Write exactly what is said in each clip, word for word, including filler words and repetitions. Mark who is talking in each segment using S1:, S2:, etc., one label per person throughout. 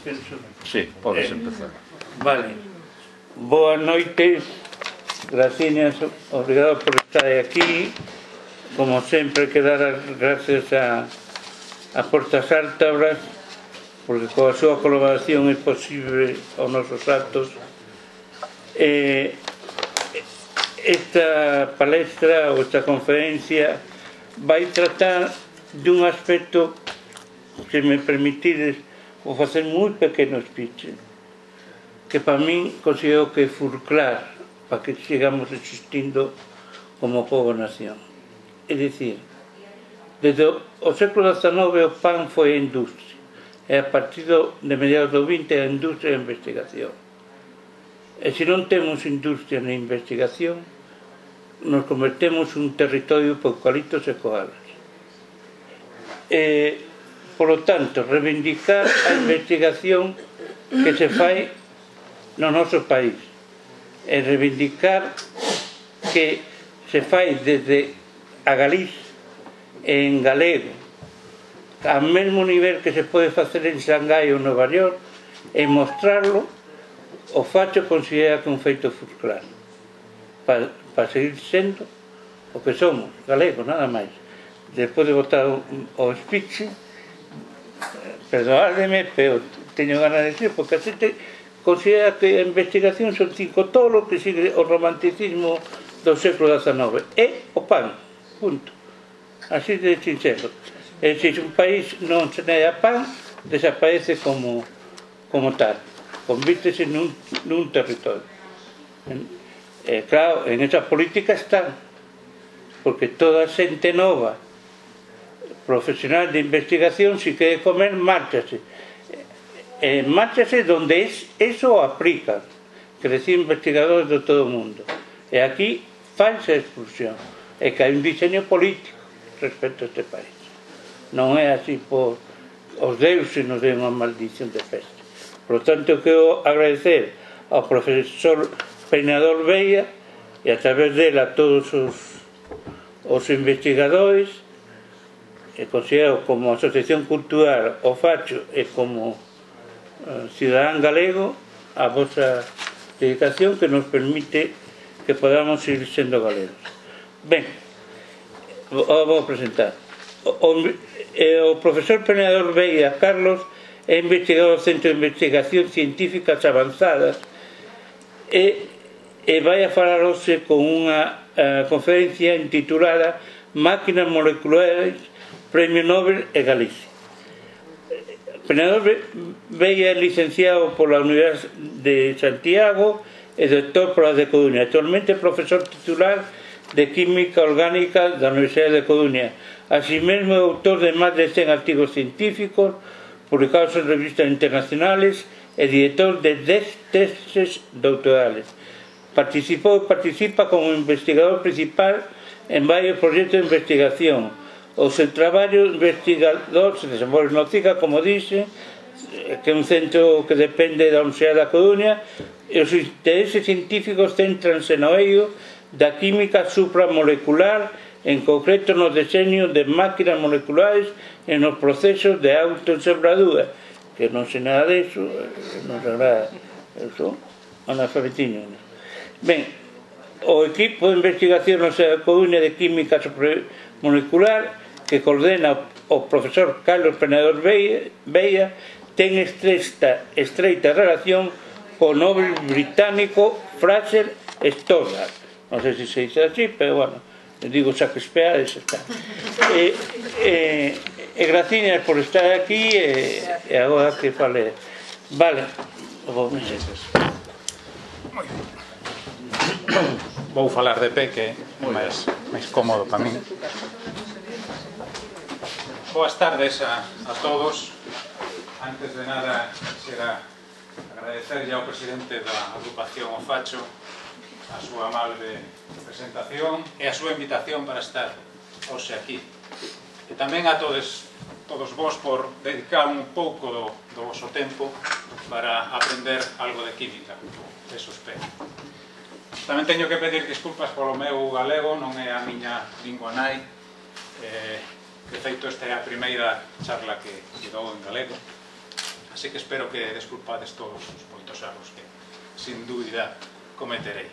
S1: Sí, podes empezar.
S2: Vale. Boa noite, graciñas, obrigado por estar aquí. Como sempre, que dar as gracias a, a Portas Ártabras, porque coa súa colaboración é posible os nosos actos. Eh, esta palestra ou esta conferencia vai tratar dun aspecto que me permitides vou facer moi pequeno speech que para min considero que é fulcrar para que sigamos existindo como pobo-nación. É dicir, desde o século dezanove o pan foi a industria e a partir de mediados do vinte a industria e a investigación. E se non temos industria na investigación nos convertemos en un territorio por eucaliptos e koalas. E, por lo tanto, reivindicar a investigación que se fai no noso país e reivindicar que se fai desde a Galicia e en galego ao mesmo nivel que se pode facer en Xangai ou Nova York e mostrarlo, o facho considera que é un feito fulcral para, para seguir sendo o que somos, galegos, nada máis. Despois de botar o, o speech, perdonademe, pero teño ganas de decir, porque a xente considera que a investigación son cinco tolos que sigue o romanticismo do século dezanove. É o pan, punto. Así de sincero. E se un país non se nega pan, desaparece como, como tal. Convírtese nun, nun territorio. E claro, en esa política están, porque toda xente nova, profesional de investigación, si quere comer, márchase. E márchase donde es, eso o aplica, que decir investigadores de todo o mundo. E aquí falsa expulsión, e que hai un diseño político respecto a este país. Non é así por os deuses nos den unha maldición de festa. Por lo tanto, quero agradecer ao profesor Peinador Veia e a través dela a todos os, os investigadores, e considero como Asociación Cultural o Facho e como uh, cidadán galego a vosa dedicación que nos permite que podamos seguir sendo galegos. Ben, vou presentar. O, o, o profesor Peinador Veia Carlos é investigador do Centro de Investigación Científicas Avanzadas e, e vai a falar hoxe con unha uh, conferencia intitulada Máquinas Moleculares, Premio Nobel e Galicia. Peinador Veia é licenciado pola Universidade de Santiago e doctor pola de Coruña. Actualmente é profesor titular de Química Orgánica da Universidade de Coruña. Así mesmo é autor de máis de cen artigos científicos publicados en revistas internacionales e director de dez teses doutorales. Participou e participa como investigador principal en varios proxectos de investigación. O seu traballo investigador se desenvolve no CIGA, como dixe, que é un centro que depende da Universidade da Coruña, e os intereses científicos céntranse no eido da química supramolecular, en concreto no deseño de máquinas moleculares e nos procesos de autoensambladura, que non sei nada disso, non sei nada, eso, analfabetiño. Ben, o equipo de investigación na Universidade da Coruña de Química Supramolecular, que coordena o profesor Carlos Peinador Veia, ten estreita, estreita relación co Nobel británico Fraser Stoddart. Non sei se se dice así, pero bueno, digo Shakespeare, eso está. E, e, e graciñas por estar aquí e, e agora que fale. Vale, vou me
S3: Vou falar de pé, que é máis, máis cómodo para min. Boas tardes a, a todos. Antes de nada, quisiera agradecerlle ao presidente da agrupación O Facho a súa amable presentación e a súa invitación para estar hoxe aquí. E tamén a todos, todos vos por dedicar un pouco do, do vosso tempo para aprender algo de química. Eso espero. Tamén teño que pedir disculpas polo meu galego, non é a miña lingua nai. Eh, de feito, esta é a primeira charla que, que dou en galego. así que espero que desculpades todos os moitos erros que, sin dúbida, cometerei.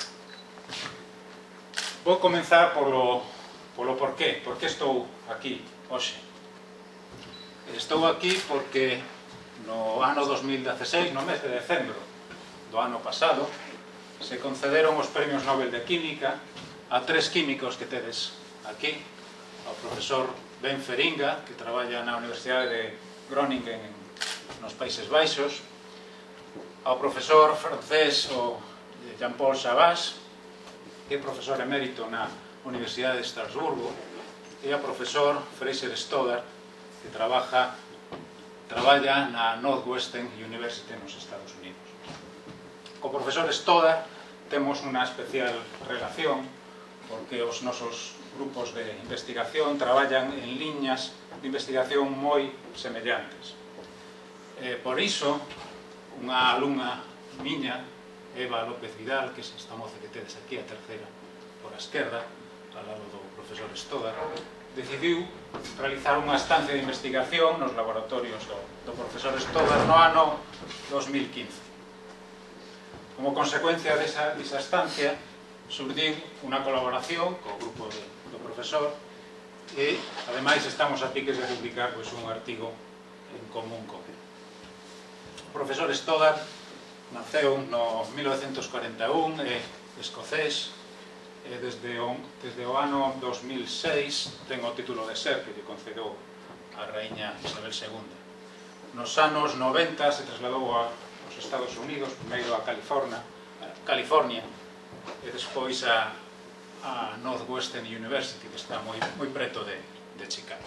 S3: Vou comenzar polo, polo porqué, porqué estou aquí hoxe. Estou aquí porque no ano dos mil dieciséis, no mes de decembro do ano pasado, se concederon os premios Nobel de Química a tres químicos que tedes aquí, ao profesor Ben Feringa, que traballa na Universidade de Groningen nos Países Baixos, ao profesor francés o Jean-Paul Savas, que é profesor emérito na Universidade de Estrasburgo, e ao profesor Fraser Stoddart, que trabaja, traballa na Northwestern University nos Estados Unidos. Co profesor Stoddart temos unha especial relación, porque os nosos grupos de investigación traballan en liñas de investigación moi semellantes. Eh, por iso, unha alumna miña, Eva López Vidal, que é esta moza que tedes aquí, a terceira por a esquerda, ao lado do profesor Stoddart, decidiu realizar unha estancia de investigación nos laboratorios do, do profesor Stoddart no ano dos mil quince. Como consecuencia desa, desa estancia, surdiu unha colaboración co grupo de, do profesor e, ademais, estamos a piques de publicar pois, un artigo en común con ele. O profesor Stoddart naceu no mil novecentos cuarenta e un, é escocés, e desde o, desde o ano dos mil seis ten o título de ser que lle concedeu a raíña Isabel segunda. Nos anos noventa se trasladou aos Estados Unidos, primeiro a California, a California e despois a, a Northwestern University, que está moi, moi preto de, de Chicago.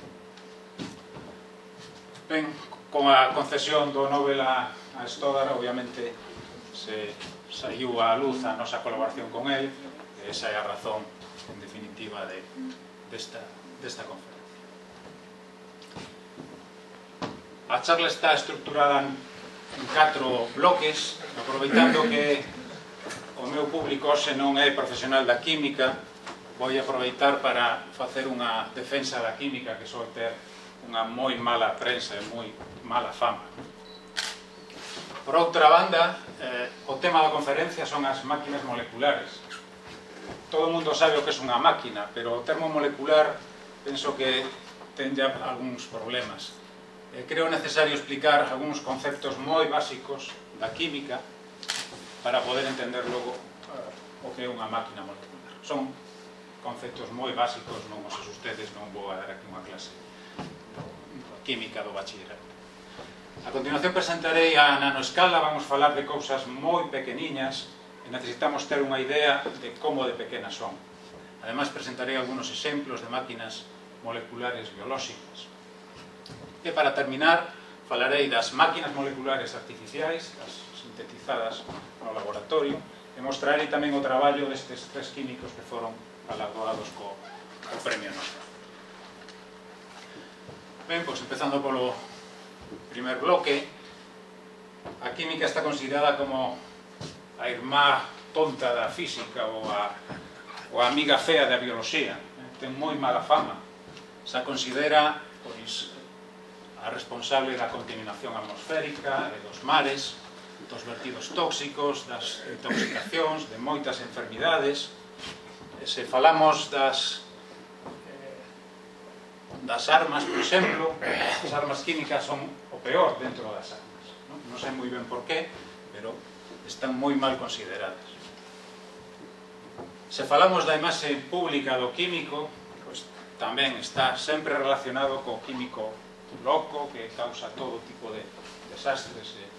S3: Ben, con a concesión do Nobel a, a Stoddart, obviamente, se saiu á luz a nosa colaboración con el, e esa é a razón, en definitiva, de, desta, desta conferencia. A charla está estructurada en, en catro bloques, aproveitando que o meu público hoxe non é profesional da química, vou aproveitar para facer unha defensa da química que soe ter unha moi mala prensa e moi mala fama. Por outra banda, eh, o tema da conferencia son as máquinas moleculares. Todo o mundo sabe o que é unha máquina, pero o termo molecular penso que ten ya algúns problemas. Eh, creo necesario explicar algúns conceptos moi básicos da química para poder entender logo uh, o que é unha máquina molecular. Son conceptos moi básicos, non os ustedes, non vou a dar aquí unha clase de química do bachillerato. A continuación presentarei a nanoescala, vamos falar de cousas moi pequeniñas e necesitamos ter unha idea de como de pequenas son. Ademais presentarei algúns exemplos de máquinas moleculares biolóxicas. E para terminar, falarei das máquinas moleculares artificiais, as sintetizadas no laboratorio, e mostrarei tamén o traballo destes tres químicos que foron galardoados co, co premio Nobel. Ben, pois empezando polo primer bloque, a química está considerada como a irmá tonta da física ou a, ou a amiga fea da bioloxía. Ten moi mala fama. Se considera pois, a responsable da contaminación atmosférica e dos mares, dos vertidos tóxicos, das intoxicacións, de moitas enfermidades. Se falamos das, das armas, por exemplo, as armas químicas son o peor dentro das armas. Non, non sei moi ben por qué, pero están moi mal consideradas. Se falamos da imaxe pública do químico, pois tamén está sempre relacionado co químico loco que causa todo tipo de desastres e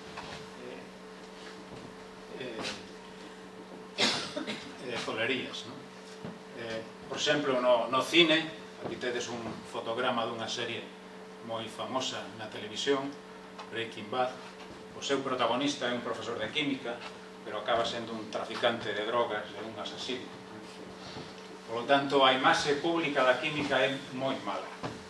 S3: eh, folerías, non? Eh, por exemplo, no, no cine, aquí tedes un fotograma dunha serie moi famosa na televisión, Breaking Bad. O seu protagonista é un profesor de química, pero acaba sendo un traficante de drogas e un asesino. Por lo tanto, a imaxe pública da química é moi mala.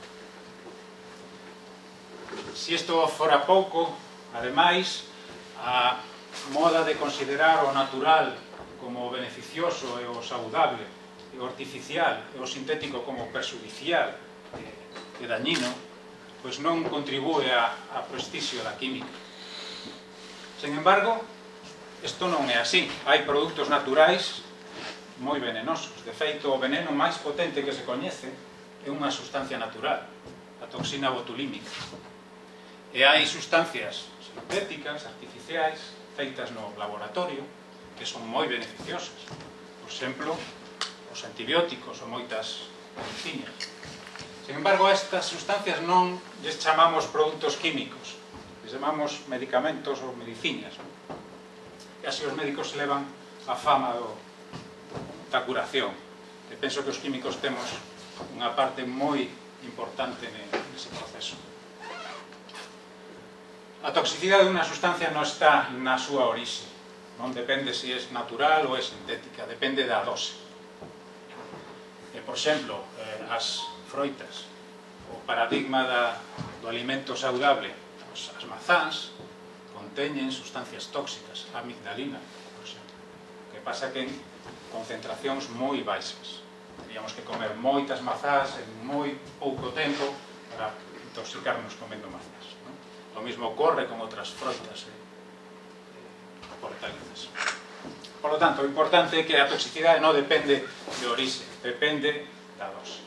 S3: Se isto fora pouco, ademais, a moda de considerar o natural como beneficioso e o saudable, e o artificial e o sintético como perjudicial e dañino, pois non contribúe a, a prestixio da química. Sen embargo, isto non é así. Hai produtos naturais moi venenosos. De feito, o veneno máis potente que se coñece é unha sustancia natural, a toxina botulímica. E hai sustancias sintéticas, artificiais, feitas no laboratorio, que son moi beneficiosas. Por exemplo, os antibióticos ou moitas medicinas. Sen embargo, a estas sustancias non lles chamamos produtos químicos, lles chamamos medicamentos ou medicinas. E así os médicos levan a fama do, da curación. E penso que os químicos temos unha parte moi importante nese proceso. A toxicidade dunha sustancia non está na súa orixe. Non depende se é natural ou é sintética, depende da dose. E, por exemplo, eh, as froitas, o paradigma da, do alimento saudable, as, as mazás, conteñen sustancias tóxicas, a amigdalina, por exemplo. O que pasa que en concentracións moi baixas. Teríamos que comer moitas mazás en moi pouco tempo para intoxicarnos comendo mazás. Non? O mismo ocorre con outras froitas e eh, hortalizas. Por lo tanto, o importante é que a toxicidade non depende de orixe, depende da dose.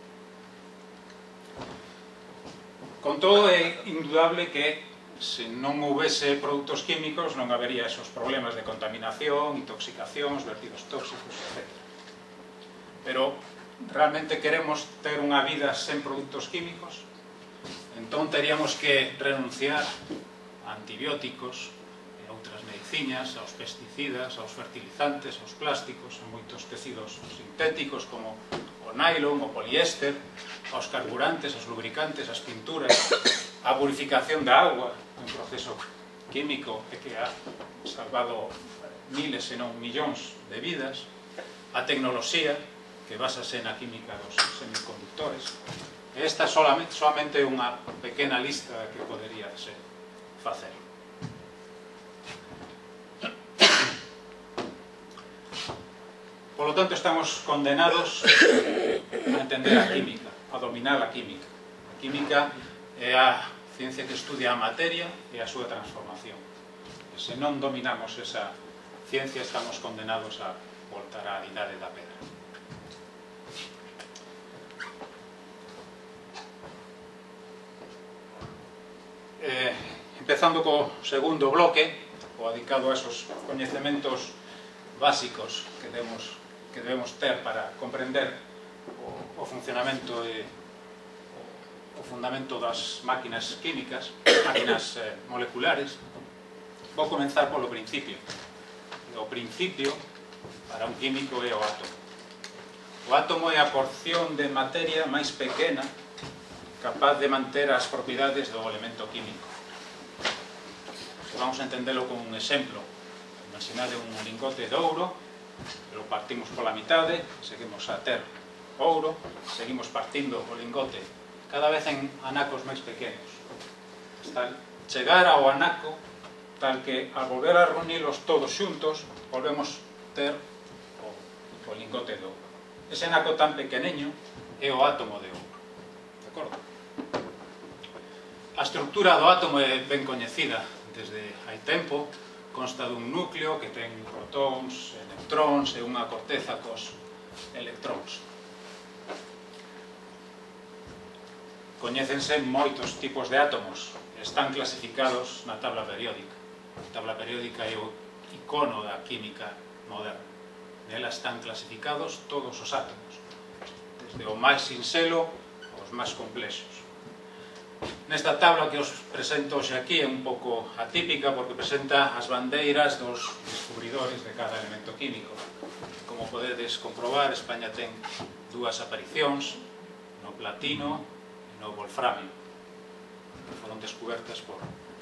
S3: Con todo, é indudable que se non houvese produtos químicos non habería esos problemas de contaminación, intoxicacións, vertidos tóxicos, etcétera. Pero realmente queremos ter unha vida sen produtos químicos? Entón teríamos que renunciar a antibióticos e outras medicinas, aos pesticidas, aos fertilizantes, aos plásticos, a moitos tecidos sintéticos como o nylon, o poliéster, aos carburantes, aos lubricantes, as pinturas, a purificación da agua, un proceso químico que ha salvado miles, se non millóns de vidas, a tecnoloxía, que basase na química dos semiconductores. Esta solamente, solamente unha pequena lista que podería ser facer. Por lo tanto, estamos condenados a entender a química, a dominar a química. A química é a ciencia que estudia a materia e a súa transformación. E se non dominamos esa ciencia, estamos condenados a voltar á idade da pedra. Eh, empezando co segundo bloque, o dedicado a esos coñecementos básicos que debemos, que debemos ter para comprender o, o funcionamento e o fundamento das máquinas químicas, máquinas eh, moleculares. Vou comenzar polo principio. O principio para un químico é o átomo. O átomo é a porción de materia máis pequena capaz de manter as propiedades do elemento químico. Vamos a entendelo con un exemplo. Imaginade un lingote de ouro, lo partimos pola mitade, seguimos a ter ouro, seguimos partindo o lingote cada vez en anacos máis pequenos, hasta chegar ao anaco tal que, ao volver a reunilos todos xuntos, volvemos ter o, o lingote de ouro. Ese anaco tan pequeneño é o átomo de ouro. De acordo? A estructura do átomo é ben coñecida desde hai tempo. Consta dun núcleo que ten protóns, electróns e unha corteza cos electróns. Coñécense moitos tipos de átomos, están clasificados na tabla periódica. A tabla periódica é o icono da química moderna. Nela están clasificados todos os átomos, desde o máis sinxelo aos máis complexos. Nesta tabla que os presento hoxe aquí é un pouco atípica porque presenta as bandeiras dos descubridores de cada elemento químico. Como podedes comprobar, España ten dúas aparicións, no platino e no wolframio, que foron descubertas por,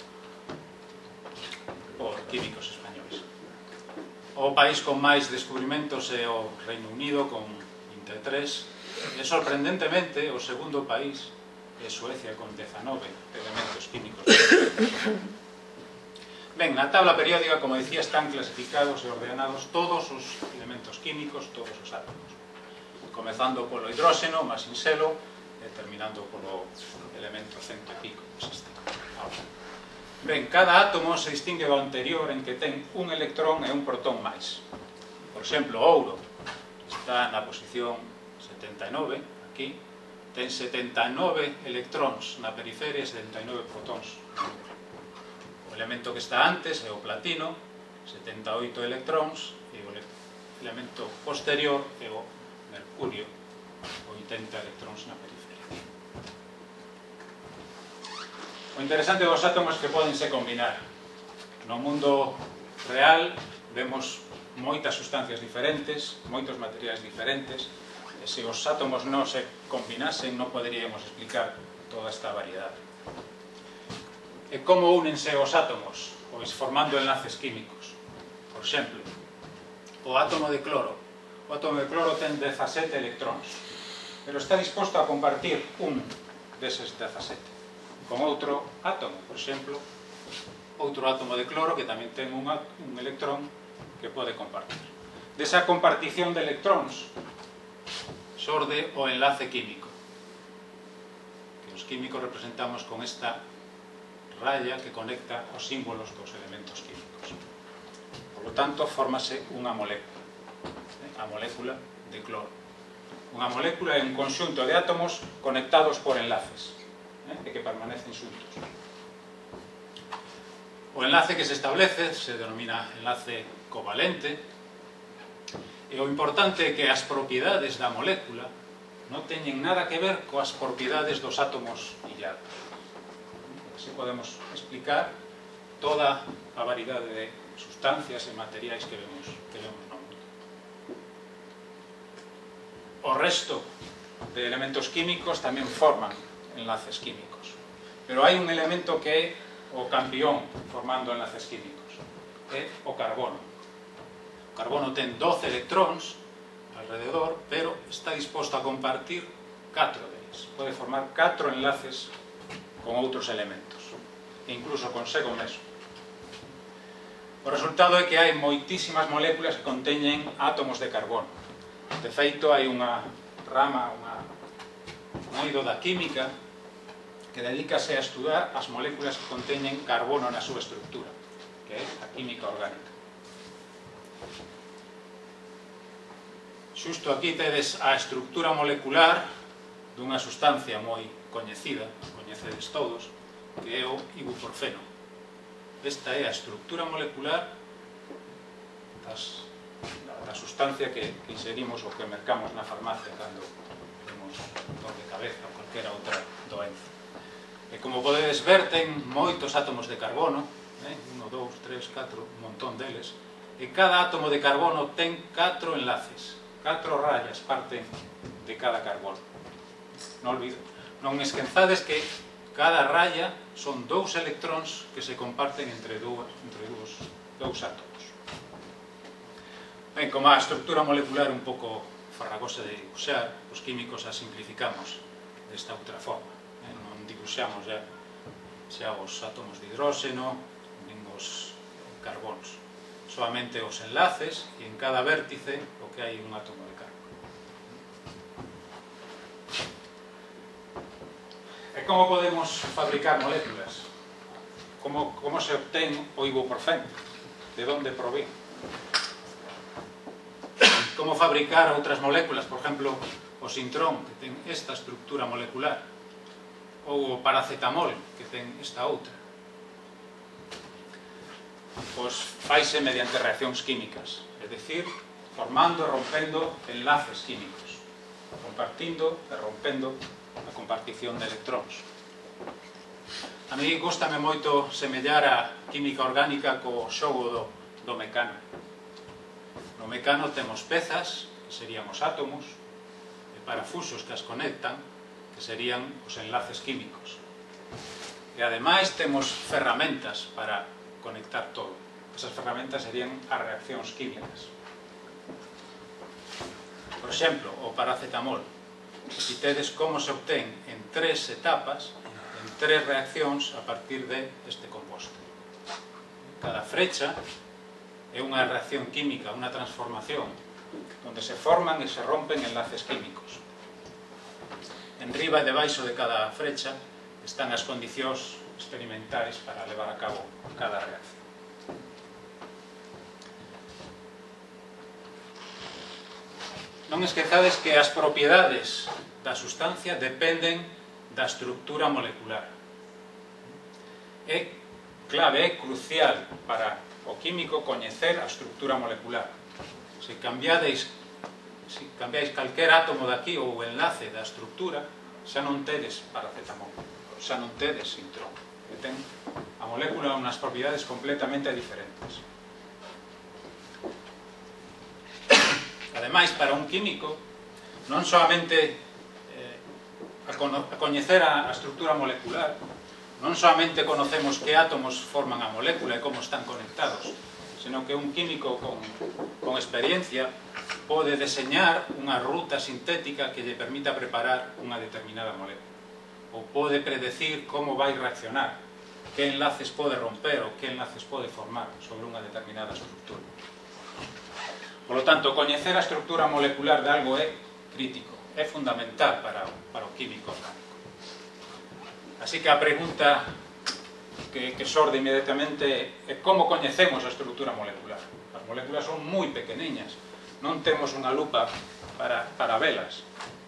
S3: por químicos españoles. O país con máis descubrimentos é o Reino Unido, con vinte e tres, e sorprendentemente o segundo país é Suecia, con dezanove elementos químicos. Ben, na tabla periódica, como decía, están clasificados e ordenados todos os elementos químicos, todos os átomos. Comezando polo hidróxeno, máis sinxelo, e terminando polo elemento cento e pico. Ben, cada átomo se distingue do anterior en que ten un electrón e un protón máis. Por exemplo, o ouro está na posición setenta e nove, aquí, ten setenta e nove electróns na periferia e setenta e nove protóns. O elemento que está antes é o platino, setenta e oito electróns, e o elemento posterior é o mercurio, oitenta electróns na periferia. O interesante dos átomos é que podense combinar. No mundo real vemos moitas sustancias diferentes, moitos materiais diferentes, e se os átomos non se combinasen non poderíamos explicar toda esta variedade. E como únense os átomos? Pois formando enlaces químicos. Por exemplo, o átomo de cloro. O átomo de cloro ten dezasete electróns, pero está disposto a compartir un deses dezasete con outro átomo, por exemplo, outro átomo de cloro que tamén ten un, un electrón que pode compartir. Desa compartición de electróns xorde o enlace químico, que os químicos representamos con esta raya que conecta os símbolos dos elementos químicos. Por lo tanto, fórmase unha molécula, a molécula de cloro. Unha molécula é un conxunto de átomos conectados por enlaces, e que permanecen xuntos. O enlace que se establece se denomina enlace covalente, e o importante é que as propiedades da molécula non teñen nada que ver coas propiedades dos átomos illados. Así podemos explicar toda a variedade de sustancias e materiais que vemos, que vemos no mundo. O resto de elementos químicos tamén forman enlaces químicos. Pero hai un elemento que é o campión formando enlaces químicos, é o carbono. O carbono ten doce electróns alrededor, pero está disposto a compartir catro deles. Pode formar catro enlaces con outros elementos, e incluso consigo mesmo. O resultado é que hai moitísimas moléculas que conteñen átomos de carbono. De feito, hai unha rama, unha, un eido da química que dedícase a estudar as moléculas que conteñen carbono na súa estructura, que é a química orgánica. Xusto aquí tedes a estructura molecular dunha sustancia moi coñecida, coñecedes todos, que é o ibuprofeno. Esta é a estructura molecular das, da sustancia que, que inserimos ou que mercamos na farmacia cando temos dor de cabeza ou calquera outra doenza. E como podedes ver, ten moitos átomos de carbono, eh? un, dous, tres, catro, un montón deles, e cada átomo de carbono ten catro enlaces, catro rayas parten de cada carbono. Non olvido, non esquenzades que cada raya son dous electróns que se comparten entre dous, entre dous, dous átomos. Ben, como a estructura molecular un pouco farragosa de dibuixar, os químicos a simplificamos desta outra forma. Dibuixamos xa, xa os átomos de hidróxeno, nin os carbóns. Solamente os enlaces, e en cada vértice o que hai un átomo de carbono. E como podemos fabricar moléculas? Como, como se obtén o ibuprofeno? De onde provén? Como fabricar outras moléculas? Por exemplo, o sintrón, que ten esta estructura molecular, ou o paracetamol, que ten esta outra. Pois faise mediante reaccións químicas, é dicir, formando e rompendo enlaces químicos, compartindo e rompendo a compartición de electróns. A mí gústame moito semellar a química orgánica co xogo do, do mecano. No mecano temos pezas, que serían os átomos, e parafusos que as conectan, que serían os enlaces químicos. E ademais temos ferramentas para conectar todo. Esas ferramentas serían as reaccións químicas. Por exemplo, o paracetamol. Aquí tedes como se obtén en tres etapas, en tres reaccións a partir de este composto. Cada frecha é unha reacción química, unha transformación, onde se forman e se rompen enlaces químicos. en riba e debaixo de cada frecha están as condicións experimentais para levar a cabo cada reacción. Non esquezades que as propiedades da sustancia dependen da estructura molecular. É clave, é crucial para o químico coñecer a estructura molecular. Se cambiades, se cambiáis calquer átomo daqui ou o enlace da estructura, xa non tedes paracetamol, xa non tedes sintrón. Ten a molécula unhas propiedades completamente diferentes. Ademais, para un químico, non solamente eh, a, cono a coñecer a, a estructura molecular, non solamente conocemos que átomos forman a molécula e como están conectados, senón que un químico con, con experiencia pode deseñar unha ruta sintética que lle permita preparar unha determinada molécula, ou pode predecir como vai reaccionar, que enlaces pode romper ou que enlaces pode formar sobre unha determinada estructura. Por lo tanto, coñecer a estructura molecular de algo é crítico, é fundamental para, para o químico orgánico. Así que a pregunta que, que xorde inmediatamente é como coñecemos a estructura molecular. As moléculas son moi pequeniñas, non temos unha lupa para, para velas.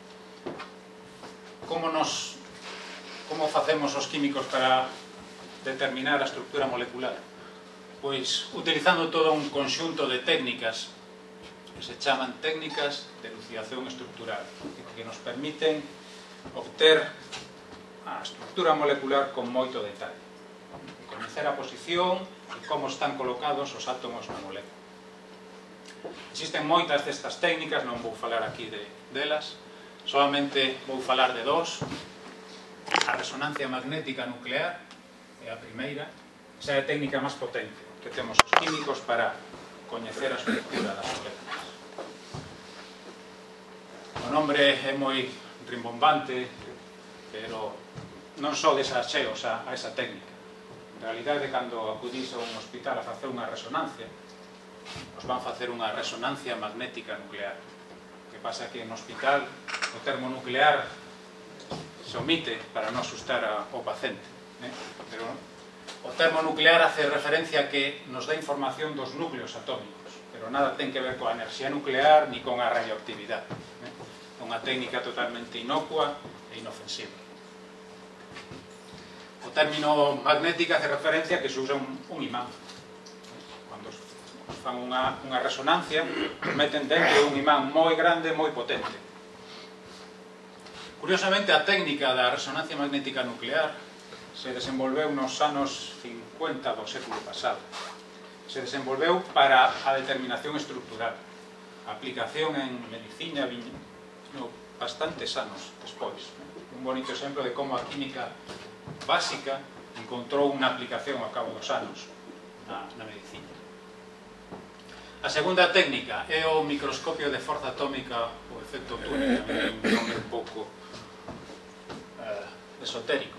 S3: Como nos, como facemos os químicos para determinar a estructura molecular? Pois utilizando todo un conxunto de técnicas que se chaman técnicas de elucidación estructural, que nos permiten obter a estructura molecular con moito detalle, coñecer a posición e como están colocados os átomos na molécula. Existen moitas destas técnicas, non vou falar aquí de, delas, solamente vou falar de dos. A resonancia magnética nuclear é a primeira, esa é a técnica máis potente que temos os químicos para coñecer a estructura das moléculas. O nombre é moi rimbombante, pero non só desacheos a, a esa técnica. En realidade, cando acudís a un hospital a facer unha resonancia, os van facer unha resonancia magnética nuclear. O que pasa que no hospital o termo nuclear se omite para non asustar ao paciente, eh? Pero o termo nuclear hace referencia a que nos dá información dos núcleos atómicos, pero nada ten que ver coa enerxía nuclear ni con a radioactividade. É unha técnica totalmente inocua e inofensiva. O término magnética hace referencia a que se usa un, un imán. Cando fan unha, unha resonancia, meten dentro un imán moi grande, moi potente. Curiosamente, a técnica da resonancia magnética nuclear se desenvolveu nos anos cincuenta do século pasado. Se desenvolveu para a determinación estructural. A aplicación en medicina viño bastantes anos despois. Un bonito exemplo de como a química básica encontrou unha aplicación ao cabo dos anos na, na medicina. A segunda técnica é o microscopio de forza atómica ou efecto túnel, tamén un nome un pouco eh, esotérico.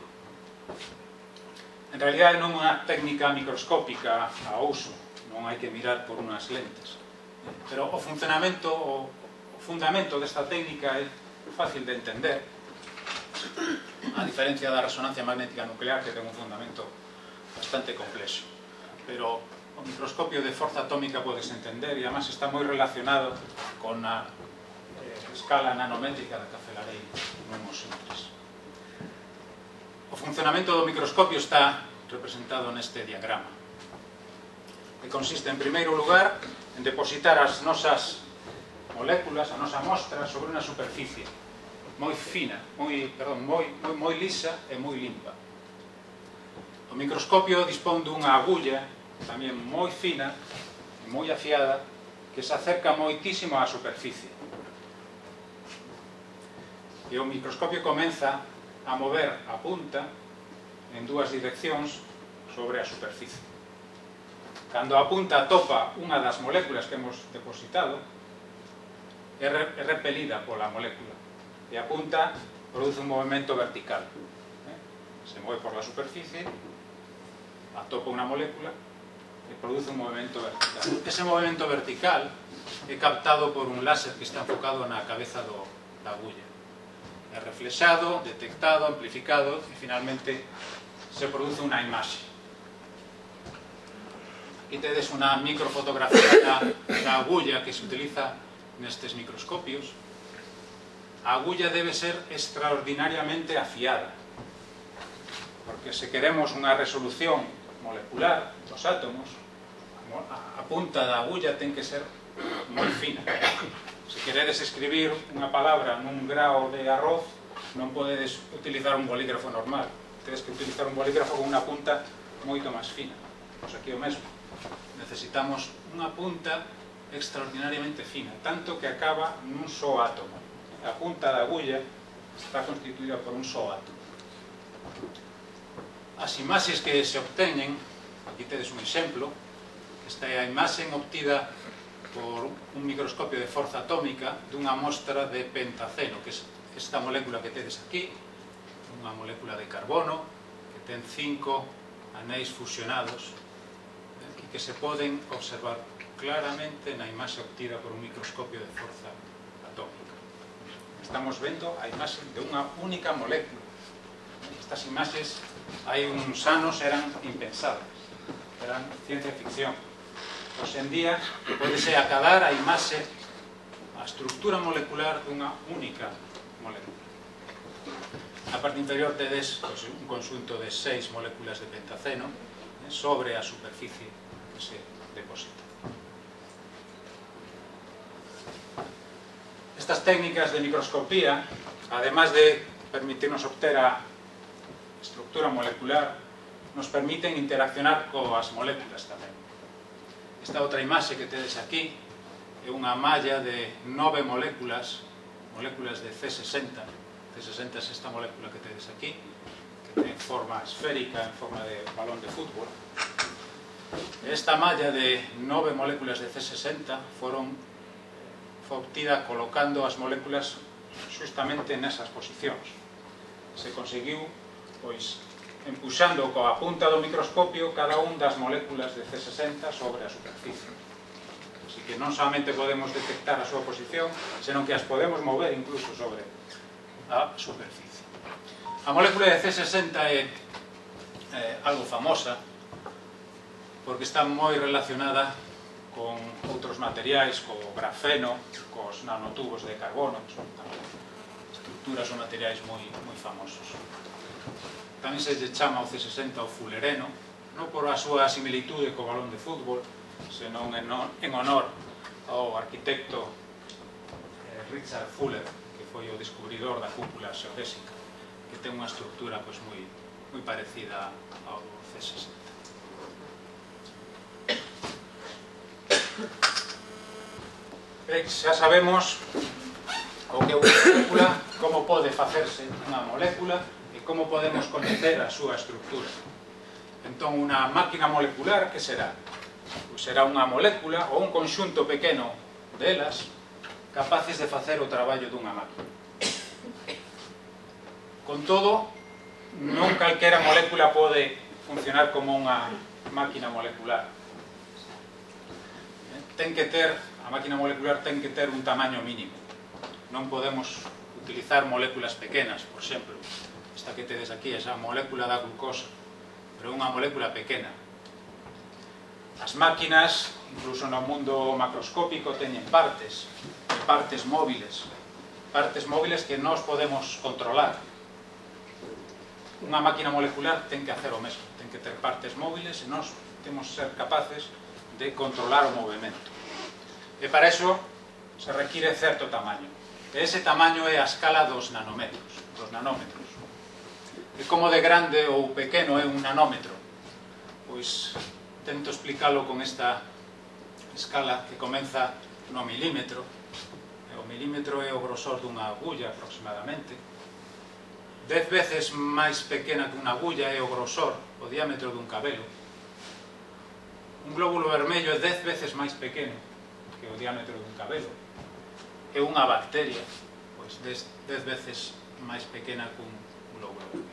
S3: En realidade non é unha técnica microscópica a uso, non hai que mirar por unhas lentes, pero o funcionamento, o, o fundamento desta técnica é fácil de entender, a diferencia da resonancia magnética nuclear, que ten un fundamento bastante complexo. Pero o microscopio de forza atómica podes entender, e además está moi relacionado con a eh, escala nanométrica da que falarei non os simples. O funcionamento do microscopio está representado neste diagrama, que consiste, en primeiro lugar, en depositar as nosas moléculas, a nosa mostra, sobre unha superficie moi fina, moi, perdón, moi, moi, moi lisa e moi limpa. O microscopio dispón dunha agulla tamén moi fina e moi afiada que se acerca moitísimo á superficie. E o microscopio comeza a mover a punta en dúas direccións sobre a superficie. Cando a punta topa unha das moléculas que hemos depositado, é repelida pola molécula e a punta produce un movimento vertical. Se move por la superficie, atopa unha molécula e produce un movimento vertical. Ese movimento vertical é captado por un láser que está enfocado na cabeza do, da agulla. E é reflexado, detectado, amplificado e finalmente se produce unha imaxe. Aquí tedes unha microfotografía da, da agulla que se utiliza nestes microscopios. A agulla debe ser extraordinariamente afiada, porque se queremos unha resolución molecular dos átomos, a punta da agulla ten que ser moi fina. Se queredes escribir unha palabra nun grao de arroz, non podedes utilizar un bolígrafo normal. Tedes que utilizar un bolígrafo con unha punta moito máis fina. Pois aquí o mesmo. Necesitamos unha punta extraordinariamente fina, tanto que acaba nun só átomo. A punta da agulla está constituída por un só átomo. As imaxes que se obteñen, aquí tedes un exemplo, esta é a imaxe obtida por un microscopio de forza atómica dunha mostra de pentaceno, que é esta molécula que tedes aquí, unha molécula de carbono que ten cinco anéis fusionados e que se poden observar claramente na imaxe obtida por un microscopio de forza atómica. Estamos vendo a imaxe de unha única molécula. Estas imaxes hai uns anos eran impensables, eran ciencia ficción. Hoxe en día podese acadar a imaxe, a estructura molecular dunha única molécula. Na parte inferior tedes pues, un conxunto de seis moléculas de pentaceno eh, sobre a superficie que se deposita. Estas técnicas de microscopía, además de permitirnos obter a estructura molecular, nos permiten interaccionar coas moléculas tamén. Esta outra imaxe que tedes aquí é unha malla de nove moléculas, moléculas de C sesenta. C sesenta é esta molécula que tedes aquí, que ten forma esférica, en forma de balón de fútbol. Esta malla de nove moléculas de C sesenta foron foi obtida colocando as moléculas justamente nesas posicións. Se conseguiu, pois, empuxando coa punta do microscopio cada un das moléculas de C sesenta sobre a superficie. Así que non solamente podemos detectar a súa posición, senón que as podemos mover incluso sobre a superficie. A molécula de C sesenta é eh, algo famosa porque está moi relacionada con outros materiais, co grafeno, cos nanotubos de carbono, que son tamén estructuras ou materiais moi, moi famosos. Tamén se lle chama o C sesenta o fulereno, non por a súa similitude co balón de fútbol, senón en, en honor ao arquitecto eh, Richard Fuller, que foi o descubridor da cúpula xeodésica, que ten unha estructura pois, moi, moi parecida ao C sesenta. Ben, xa sabemos o que é unha molécula, como pode facerse unha molécula, como podemos coñecer a súa estructura. Entón, unha máquina molecular, que será? Pues será unha molécula ou un conxunto pequeno delas capaces de facer o traballo dunha máquina. Con todo, non calquera molécula pode funcionar como unha máquina molecular. Ten que ter, a máquina molecular ten que ter un tamaño mínimo. Non podemos utilizar moléculas pequenas, por exemplo. Esta que tedes aquí, esa molécula da glucosa, pero é unha molécula pequena. As máquinas, incluso no mundo macroscópico, teñen partes, partes móviles, partes móviles que nós podemos controlar. Unha máquina molecular ten que hacer o mesmo, ten que ter partes móviles e nós temos que ser capaces de controlar o movimento. E para iso se require certo tamaño. E ese tamaño é a escala dos nanómetros, dos nanómetros. E como de grande ou pequeno é un nanómetro? Pois tento explicalo con esta escala que comeza no milímetro. O milímetro é o grosor dunha agulla aproximadamente. Dez veces máis pequena que unha agulla é o grosor, o diámetro dun cabelo. Un glóbulo vermello é dez veces máis pequeno que o diámetro dun cabelo. É unha bacteria, pois dez veces máis pequena que un glóbulo vermello.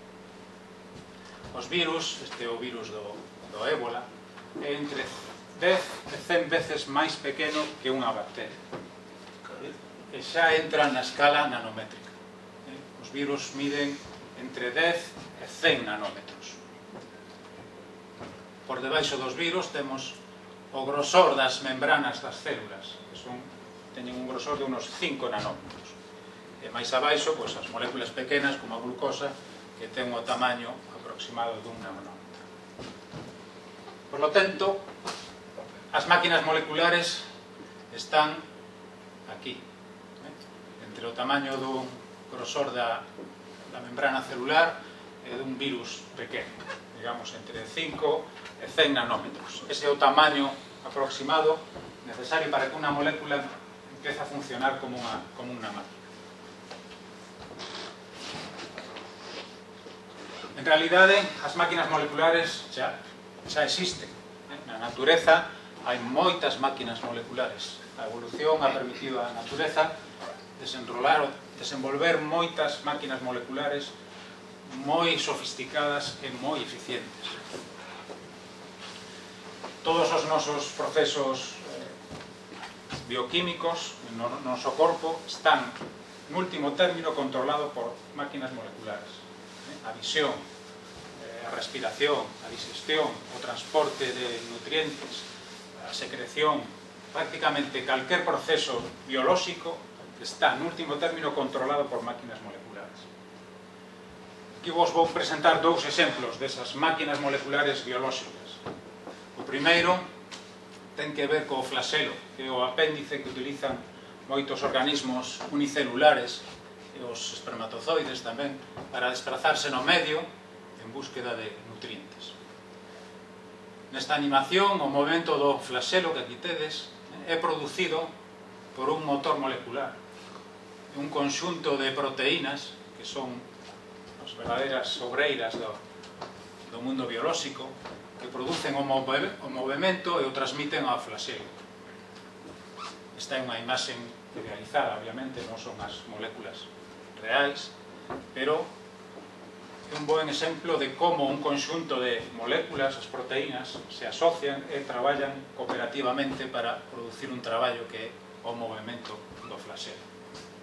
S3: Os virus, este é o virus do, do ébola, é entre dez e cen veces máis pequeno que unha bacteria. E xa entra na escala nanométrica. Os virus miden entre dez e cen nanómetros. Por debaixo dos virus temos o grosor das membranas das células, que son, teñen un grosor de unos cinco nanómetros. E máis abaixo, pois, as moléculas pequenas, como a glucosa, que ten o tamaño aproximado dun nanómetro. Por lo tanto, as máquinas moleculares están aquí, eh? entre o tamaño do grosor da, da membrana celular e dun virus pequeno, digamos, entre cinco e cen nanómetros. Ese é o tamaño aproximado necesario para que unha molécula empece a funcionar como unha, como unha máquina. En realidade, as máquinas moleculares xa, xa existen. Na natureza hai moitas máquinas moleculares. A evolución ha permitido á natureza desenrolar, desenvolver moitas máquinas moleculares moi sofisticadas e moi eficientes. Todos os nosos procesos eh, bioquímicos no noso corpo están, en último término, controlados por máquinas moleculares. Eh, a visión, eh, a respiración, a digestión, o transporte de nutrientes, a secreción, prácticamente calquer proceso biolóxico está, en último término, controlado por máquinas moleculares. Aquí vos vou presentar dous exemplos desas máquinas moleculares biolóxicas. O primeiro ten que ver co flaxelo, que é o apéndice que utilizan moitos organismos unicelulares e os espermatozoides tamén para desplazarse no medio en búsqueda de nutrientes. Nesta animación, o movimento do flaxelo que aquí tedes é producido por un motor molecular, un conxunto de proteínas que son as verdadeiras obreiras do, do mundo biolóxico, que producen o, move, o movimento e o transmiten ao flaxelo. Esta é unha imaxen idealizada, obviamente, non son as moléculas reais, pero é un bon exemplo de como un conxunto de moléculas, as proteínas, se asocian e traballan cooperativamente para producir un traballo que é o movimento do flaxelo.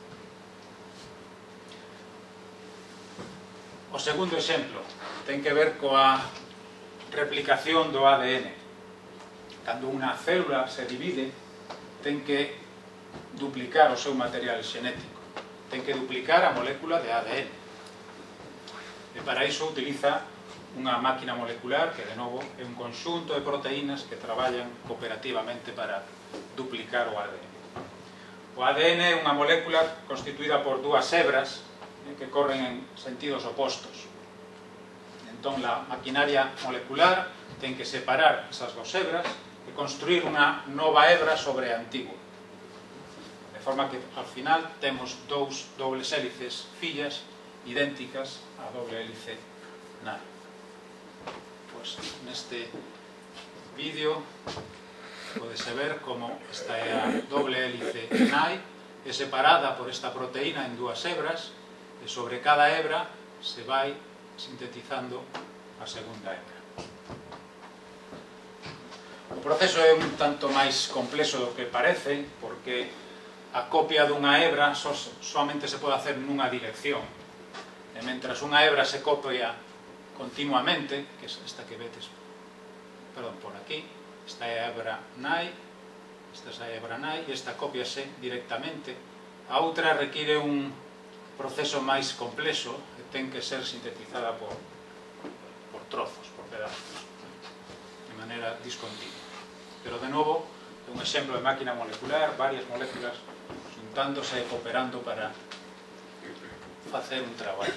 S3: O segundo exemplo ten que ver coa replicación do A D N. Cando unha célula se divide, ten que duplicar o seu material xenético. Ten que duplicar a molécula de A D N. E para iso utiliza unha máquina molecular que, de novo, é un conxunto de proteínas que traballan cooperativamente para duplicar o A D N. O A D N é unha molécula constituída por dúas hebras que corren en sentidos opostos. Entón, a maquinaria molecular ten que separar esas dos hebras e construir unha nova hebra sobre a antigua. De forma que, ao final, temos dous dobles hélices fillas idénticas á doble hélice nai. Pois, neste vídeo podese ver como esta é a doble hélice nai, é separada por esta proteína en dúas hebras, e sobre cada hebra se vai sintetizando a segunda hebra. O proceso é un tanto máis complexo do que parece, porque a copia dunha hebra so, somente se pode hacer nunha dirección. E mentras unha hebra se copia continuamente, que é esta que vedes, perdón, por aquí, esta é a hebra nai, esta é a hebra nai, e esta cópiase directamente. A outra require un proceso máis complexo que ten que ser sintetizada por, por trozos, por pedazos, de maneira discontinua. Pero, de novo, é un exemplo de máquina molecular, varias moléculas xuntándose e cooperando para facer un traballo.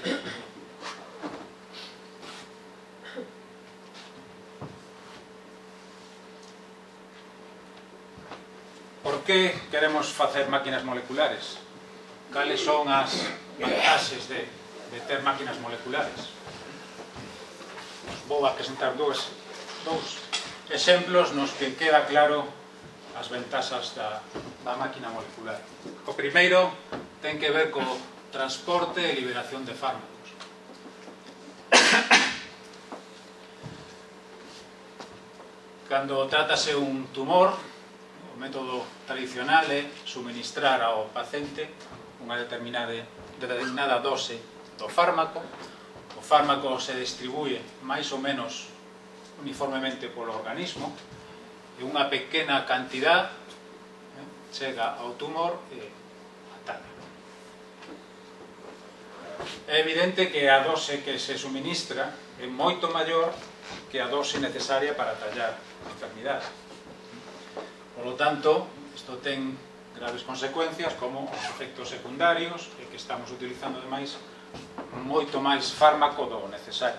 S3: Por que queremos facer máquinas moleculares? Cales son as vantaxes de, de ter máquinas moleculares? Vou a presentar dous, dous exemplos nos que queda claro as ventaxas da, da máquina molecular. O primeiro ten que ver co transporte e liberación de fármacos. Cando tratase un tumor, o método tradicional é suministrar ao paciente unha determinada, determinada dose do fármaco. O fármaco se distribúe máis ou menos uniformemente polo organismo e unha pequena cantidad eh, chega ao tumor e ataca. É evidente que a dose que se suministra é moito maior que a dose necesaria para tallar a enfermidade. Por lo tanto, isto ten graves consecuencias como os efectos secundarios e que estamos utilizando ademais moito máis fármaco do necesario.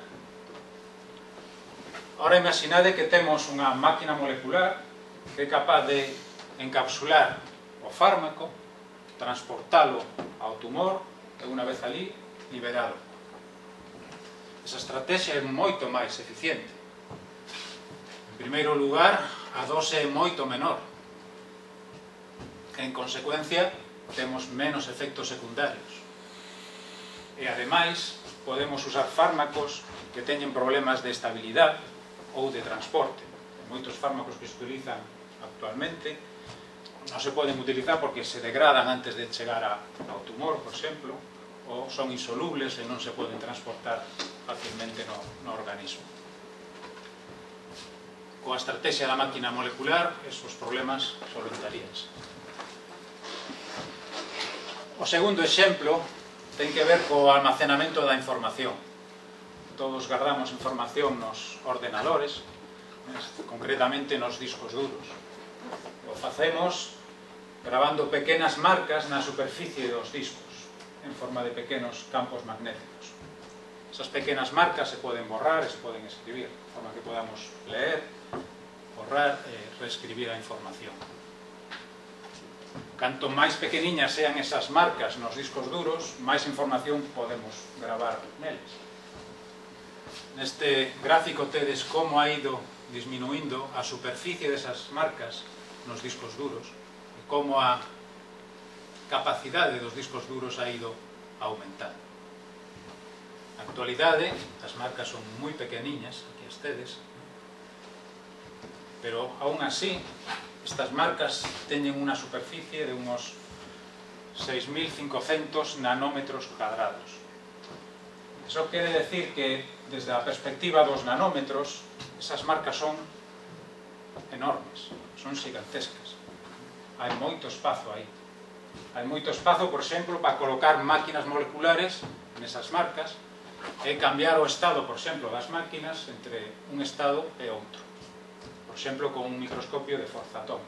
S3: Ahora imaginade que temos unha máquina molecular que é capaz de encapsular o fármaco, transportalo ao tumor e unha vez ali, liberalo. Esa estrategia é moito máis eficiente. En primeiro lugar, a dose é moito menor. En consecuencia, temos menos efectos secundarios. E, ademais, podemos usar fármacos que teñen problemas de estabilidade ou de transporte. Moitos fármacos que se utilizan actualmente non se poden utilizar porque se degradan antes de chegar ao tumor, por exemplo, ou son insolubles e non se poden transportar facilmente no, no organismo. Coa estrategia da máquina molecular, esos problemas solventaríanse. O segundo exemplo ten que ver co almacenamento da información. Todos guardamos información nos ordenadores, concretamente nos discos duros. O facemos grabando pequenas marcas na superficie dos discos, en forma de pequenos campos magnéticos. Esas pequenas marcas se poden borrar e se poden escribir, de forma que podamos leer, borrar e reescribir a información. Canto máis pequeniñas sean esas marcas nos discos duros, máis información podemos gravar neles. Neste gráfico tedes como ha ido disminuindo a superficie desas marcas nos discos duros e como a capacidade dos discos duros ha ido aumentando. Na actualidade, as marcas son moi pequeniñas, aquí as tedes, pero aún así, estas marcas teñen unha superficie de unos seis mil cincocentos nanómetros cuadrados. Iso quere decir que, desde a perspectiva dos nanómetros, esas marcas son enormes, son gigantescas. Hai moito espazo aí. Hai moito espazo, por exemplo, para colocar máquinas moleculares nesas marcas e cambiar o estado, por exemplo, das máquinas entre un estado e outro. Por exemplo, con un microscopio de forza atómica.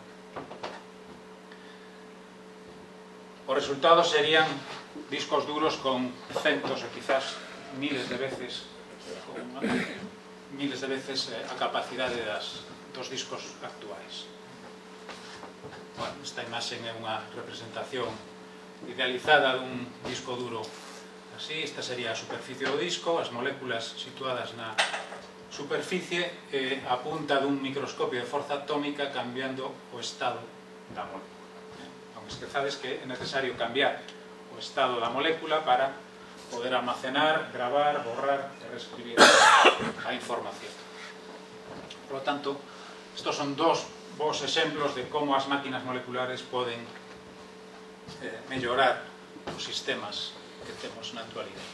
S3: Os resultados serían discos duros con centos ou quizás miles de veces miles de veces a capacidade das, dos discos actuais. Bueno, esta imaxe é unha representación idealizada dun disco duro así. Esta sería a superficie do disco, as moléculas situadas na superficie e a punta dun microscopio de forza atómica cambiando o estado da molécula. Non esquezades que é necesario cambiar o estado da molécula para poder almacenar, gravar, borrar e reescribir a información. Por lo tanto, estos son dos bons exemplos de como as máquinas moleculares poden eh, mellorar os sistemas que temos na actualidade.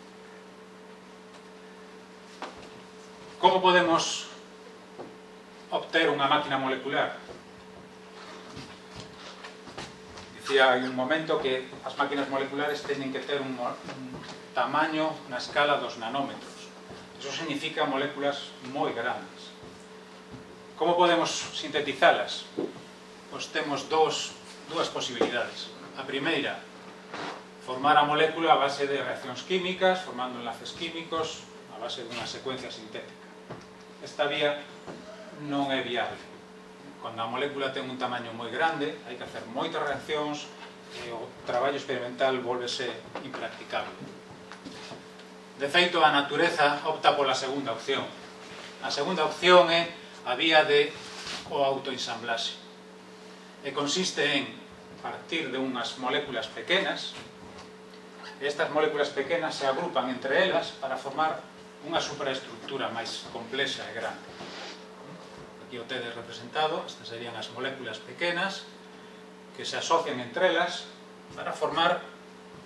S3: Como podemos obter unha máquina molecular? Dicía hai un momento que as máquinas moleculares teñen que ter un, un tamaño na escala dos nanómetros. Iso significa moléculas moi grandes. Como podemos sintetizalas? Pois temos dos, dúas posibilidades. A primeira, formar a molécula a base de reaccións químicas, formando enlaces químicos, a base dunha secuencia sintética. Esta vía non é viable. Cando a molécula ten un tamaño moi grande, hai que hacer moitas reaccións e o traballo experimental volvese impracticable. De feito, a natureza opta pola segunda opción. A segunda opción é a vía de o autoensamblaxe. E consiste en partir de unhas moléculas pequenas. Estas moléculas pequenas se agrupan entre elas para formar unha superestructura máis complexa e grande. Aquí o tedes representado, estas serían as moléculas pequenas que se asocian entre elas para formar o que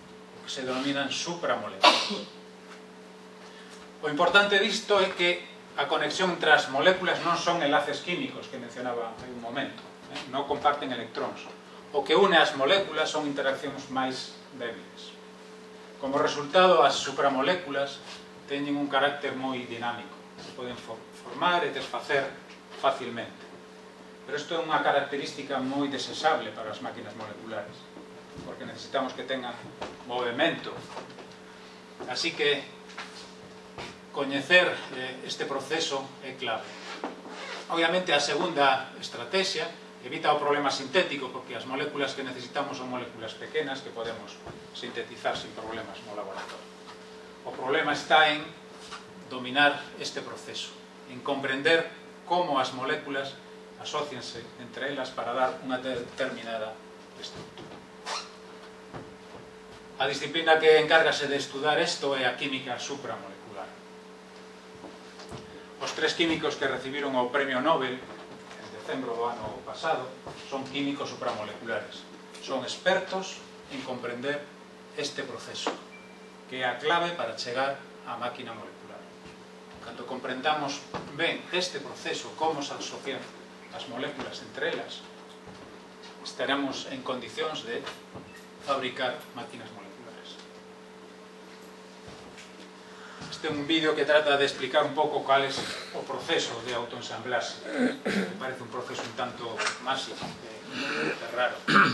S3: que se denominan supramoléculas. O importante disto é que a conexión entre as moléculas non son enlaces químicos que mencionaba hai un momento, eh? non comparten electróns. O que une as moléculas son interaccións máis débiles. Como resultado, as supramoléculas teñen un carácter moi dinámico, se poden formar e desfacer facilmente. Pero isto é unha característica moi desexable para as máquinas moleculares, porque necesitamos que tengan movimento. Así que coñecer este proceso é clave. Obviamente, a segunda estrategia evita o problema sintético, porque as moléculas que necesitamos son moléculas pequenas que podemos sintetizar sin problemas no laboratorio. O problema está en dominar este proceso, en comprender como as moléculas asócianse entre elas para dar unha determinada estructura. A disciplina que encárgase de estudar isto é a química supramolecular. Os tres químicos que recibiron o premio Nobel en decembro do ano pasado son químicos supramoleculares. Son expertos en comprender este proceso, que é a clave para chegar á máquina molecular. Cando comprendamos ben este proceso, como se asocian as moléculas entre elas, estaremos en condicións de fabricar máquinas moleculares. Este é un vídeo que trata de explicar un pouco cal é o proceso de autoensamblase. Me parece un proceso un tanto máxico, é raro.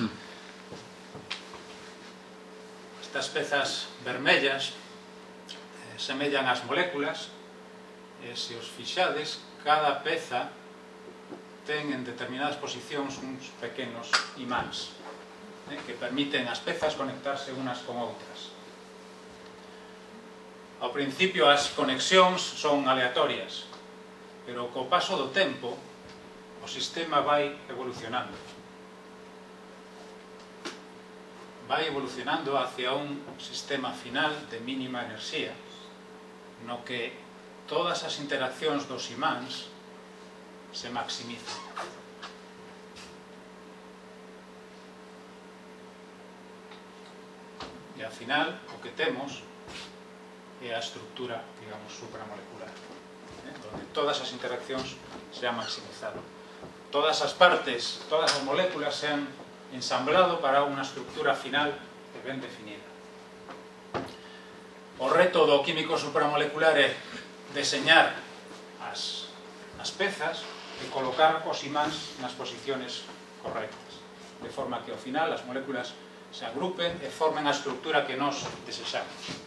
S3: Estas pezas vermellas eh, semellan as moléculas, e se os fixades, cada peza ten en determinadas posicións uns pequenos imáns eh, que permiten as pezas conectarse unas con outras. Ao principio as conexións son aleatorias, pero co paso do tempo o sistema vai evolucionando. Vai evolucionando hacia un sistema final de mínima enerxía, no que todas as interaccións dos imáns se maximizan. E ao final o que temos é a estructura, digamos, supramolecular, eh, onde todas as interaccións se han maximizado. Todas as partes, todas as moléculas se han ensamblado para unha estructura final e ben definida. O reto do químico supramolecular é deseñar as, as pezas e colocar os imáns nas posiciones correctas, de forma que ao final as moléculas se agrupen e formen a estructura que nós desexamos.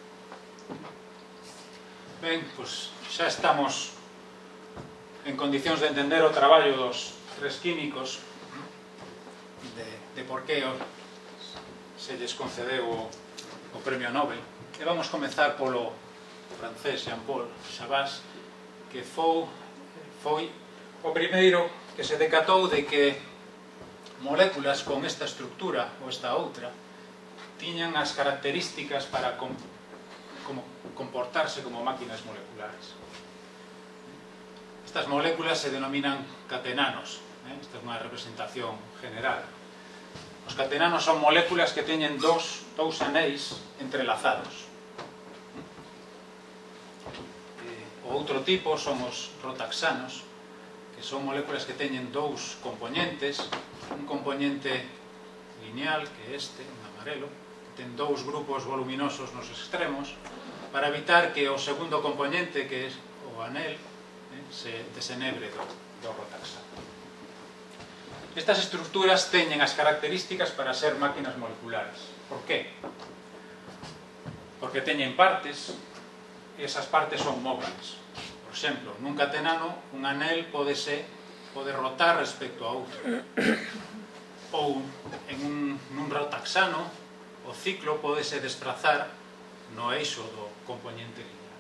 S3: Ben, pois xa estamos en condicións de entender o traballo dos tres químicos, de, de por que se lles concedeu o, o premio Nobel. E vamos comezar polo francés Jean-Paul Chabas, que foi, foi o primeiro que se decatou de que moléculas con esta estructura ou esta outra tiñan as características para com, como, comportarse como máquinas moleculares. Estas moléculas se denominan catenanos. Eh? Esta é unha representación general. Os catenanos son moléculas que teñen dous, dous anéis entrelazados. O outro tipo son os rotaxanos, que son moléculas que teñen dous componentes, un componente lineal, que é este, en amarelo, que ten dous grupos voluminosos nos extremos, para evitar que o segundo componente, que é o anel, eh, se desenebre do, do rotaxano. Estas estructuras teñen as características para ser máquinas moleculares. Por qué? Porque teñen partes, e esas partes son móviles. Por exemplo, nun catenano, un anel pode ser, pode rotar respecto a outro. Ou en un, nun rotaxano, o ciclo pode se desplazar no eixo do componente lineal.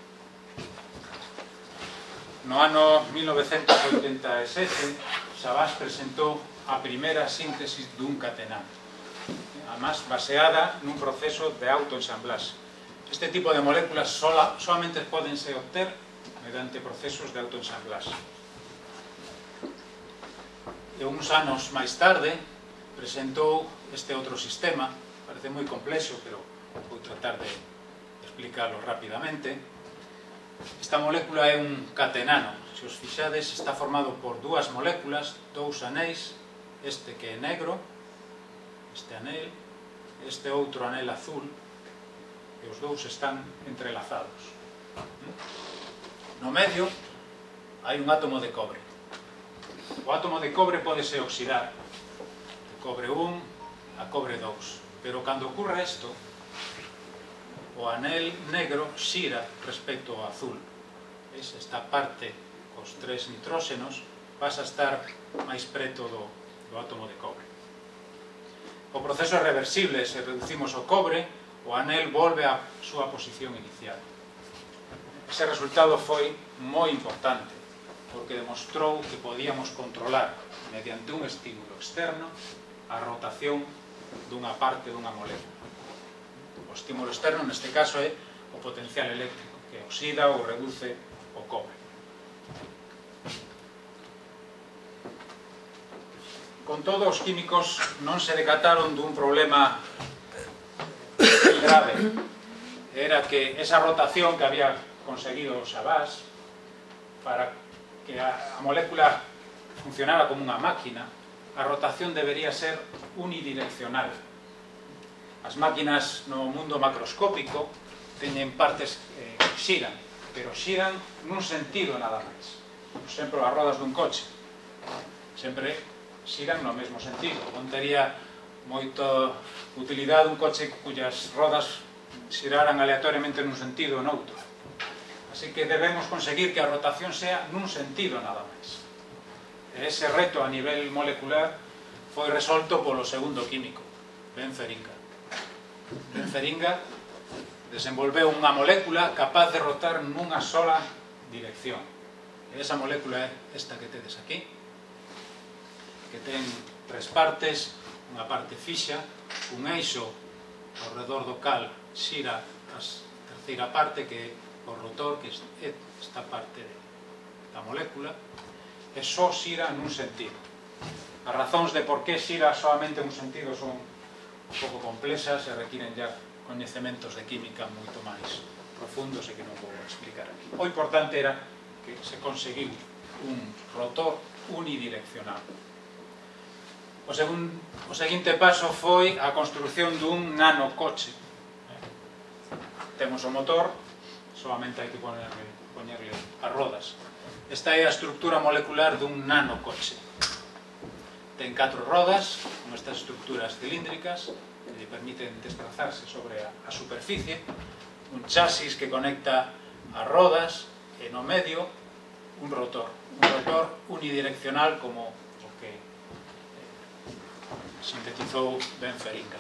S3: No ano mil novecentos oitenta e sete, Chabas presentou a primeira síntesis dun catenano, además baseada nun proceso de autoensamblase. Este tipo de moléculas sola, solamente podense obter mediante procesos de autoensamblase. E uns anos máis tarde presentou este outro sistema, parece moi complexo, pero vou tratar de explicarlo rapidamente. Esta molécula é un catenano. Se os fixades, está formado por dúas moléculas, dous anéis, este que é negro, este anel, este outro anel azul, e os dous están entrelazados. No medio hai un átomo de cobre. O átomo de cobre pódese oxidar de cobre un a cobre dous, pero cando ocurre isto, o anel negro xira respecto ao azul. Esta parte cos tres nitróxenos pasa a estar máis preto do, do átomo de cobre. O proceso é reversible. Se reducimos o cobre, o anel volve á súa posición inicial. Ese resultado foi moi importante, porque demostrou que podíamos controlar, mediante un estímulo externo, a rotación dunha parte dunha molécula. O estímulo externo, neste caso, é o potencial eléctrico, que oxida ou reduce o cobre. Con todo, os químicos non se decataron dun problema grave. Era que esa rotación que había conseguido o Savas para que a molécula funcionara como unha máquina, a rotación debería ser unidireccional. As máquinas no mundo macroscópico teñen partes que xiran, pero xiran nun sentido nada máis. Por exemplo, as rodas dun coche sempre xiran no mesmo sentido. Non tería moita utilidade un coche cuyas rodas xiraran aleatoriamente nun sentido ou noutro. Así que debemos conseguir que a rotación sea nun sentido nada máis. E ese reto a nivel molecular foi resolto polo segundo químico, Benferinga. Benferinga desenvolveu unha molécula capaz de rotar nunha sola dirección. E esa molécula é esta que tedes aquí, que ten tres partes, unha parte fixa, un eixo ao redor do cal xira a terceira parte, que é o rotor, que é esta parte da molécula, e só xira nun sentido. As razóns de por que xira solamente un sentido son un pouco complexas e requiren ya coñecementos de química moito máis profundos e que non vou explicar aquí. O importante era que se conseguiu un rotor unidireccional. O, segun, o seguinte paso foi a construción dun nanocoche. Temos o motor, solamente hai que ponerle, ponerle as rodas. Esta é a estructura molecular dun nanocoche. Ten catro rodas, con estas estructuras cilíndricas que lle permiten desplazarse sobre a, a superficie, un chasis que conecta as rodas e no medio un rotor, un rotor unidireccional como o que eh, sintetizou Benferinga.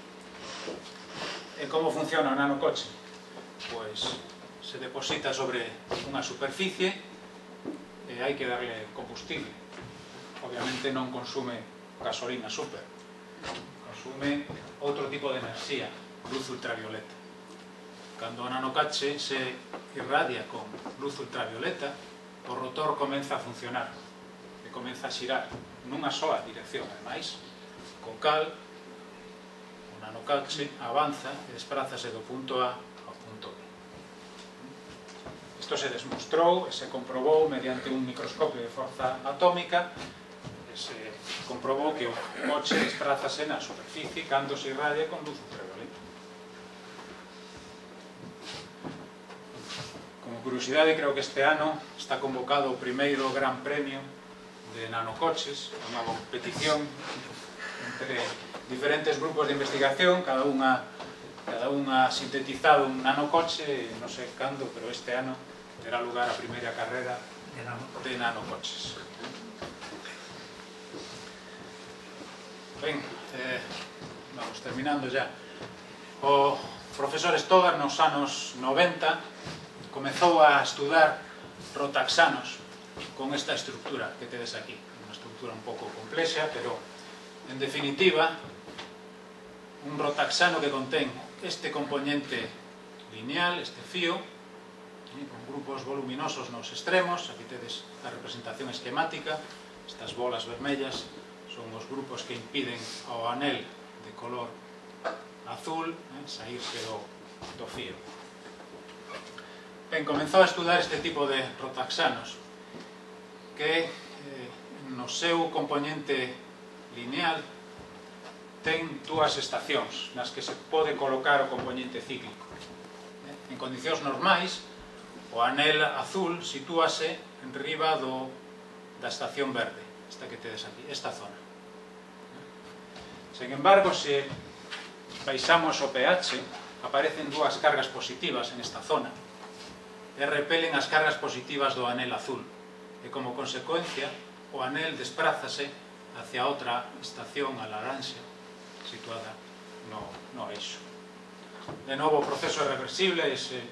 S3: E como funciona o nanocoche? Pois se deposita sobre unha superficie e hai que darle combustible. Obviamente non consume gasolina super, consume outro tipo de enerxía, luz ultravioleta. Cando o nanocoche se irradia con luz ultravioleta, o rotor comeza a funcionar e comeza a xirar nunha sola dirección. Ademais, co cal o nanocoche avanza e desprázase do punto A ao punto B. Isto se demostrou e se comprobou mediante un microscopio de forza atómica, e se comprobou que o coche desprázase na superficie cando se irradia con luz ultravioleta. Como curiosidade, creo que este ano está convocado o primeiro gran premio de nanocoches, unha competición entre diferentes grupos de investigación, cada unha cada unha ha sintetizado un nanocoche, non sei cando, pero este ano terá lugar a primeira carrera de nanocoches. Ben, eh, vamos terminando ya. O profesor Stoddard nos anos noventa comezou a estudar rotaxanos con esta estructura que tedes aquí. Unha estructura un pouco complexa, pero en definitiva un rotaxano que contén este componente lineal, este fío, con grupos voluminosos nos extremos. Aquí tedes a representación esquemática. Estas bolas vermellas son os grupos que impiden ao anel de color azul, eh, saírse do, do fío. Ben, comenzou a estudar este tipo de rotaxanos que eh, no seu componente lineal ten dúas estacións nas que se pode colocar o componente cíclico. En condicións normais, o anel azul sitúase en riba do, da estación verde, esta que tedes aquí, esta zona. Sen embargo, se baixamos o pH, aparecen dúas cargas positivas en esta zona e repelen as cargas positivas do anel azul, e como consecuencia o anel desprázase hacia outra estación, a laranxa, situada no, no eixo. De novo, o proceso é reversible, e se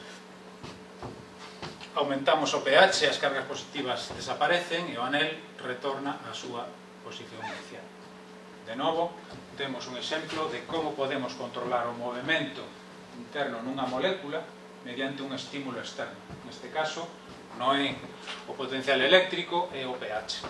S3: aumentamos o pH, as cargas positivas desaparecen e o anel retorna á súa posición inicial. De novo, temos un exemplo de como podemos controlar o movimento interno nunha molécula mediante un estímulo externo. Neste caso, non é o potencial eléctrico, é o pH.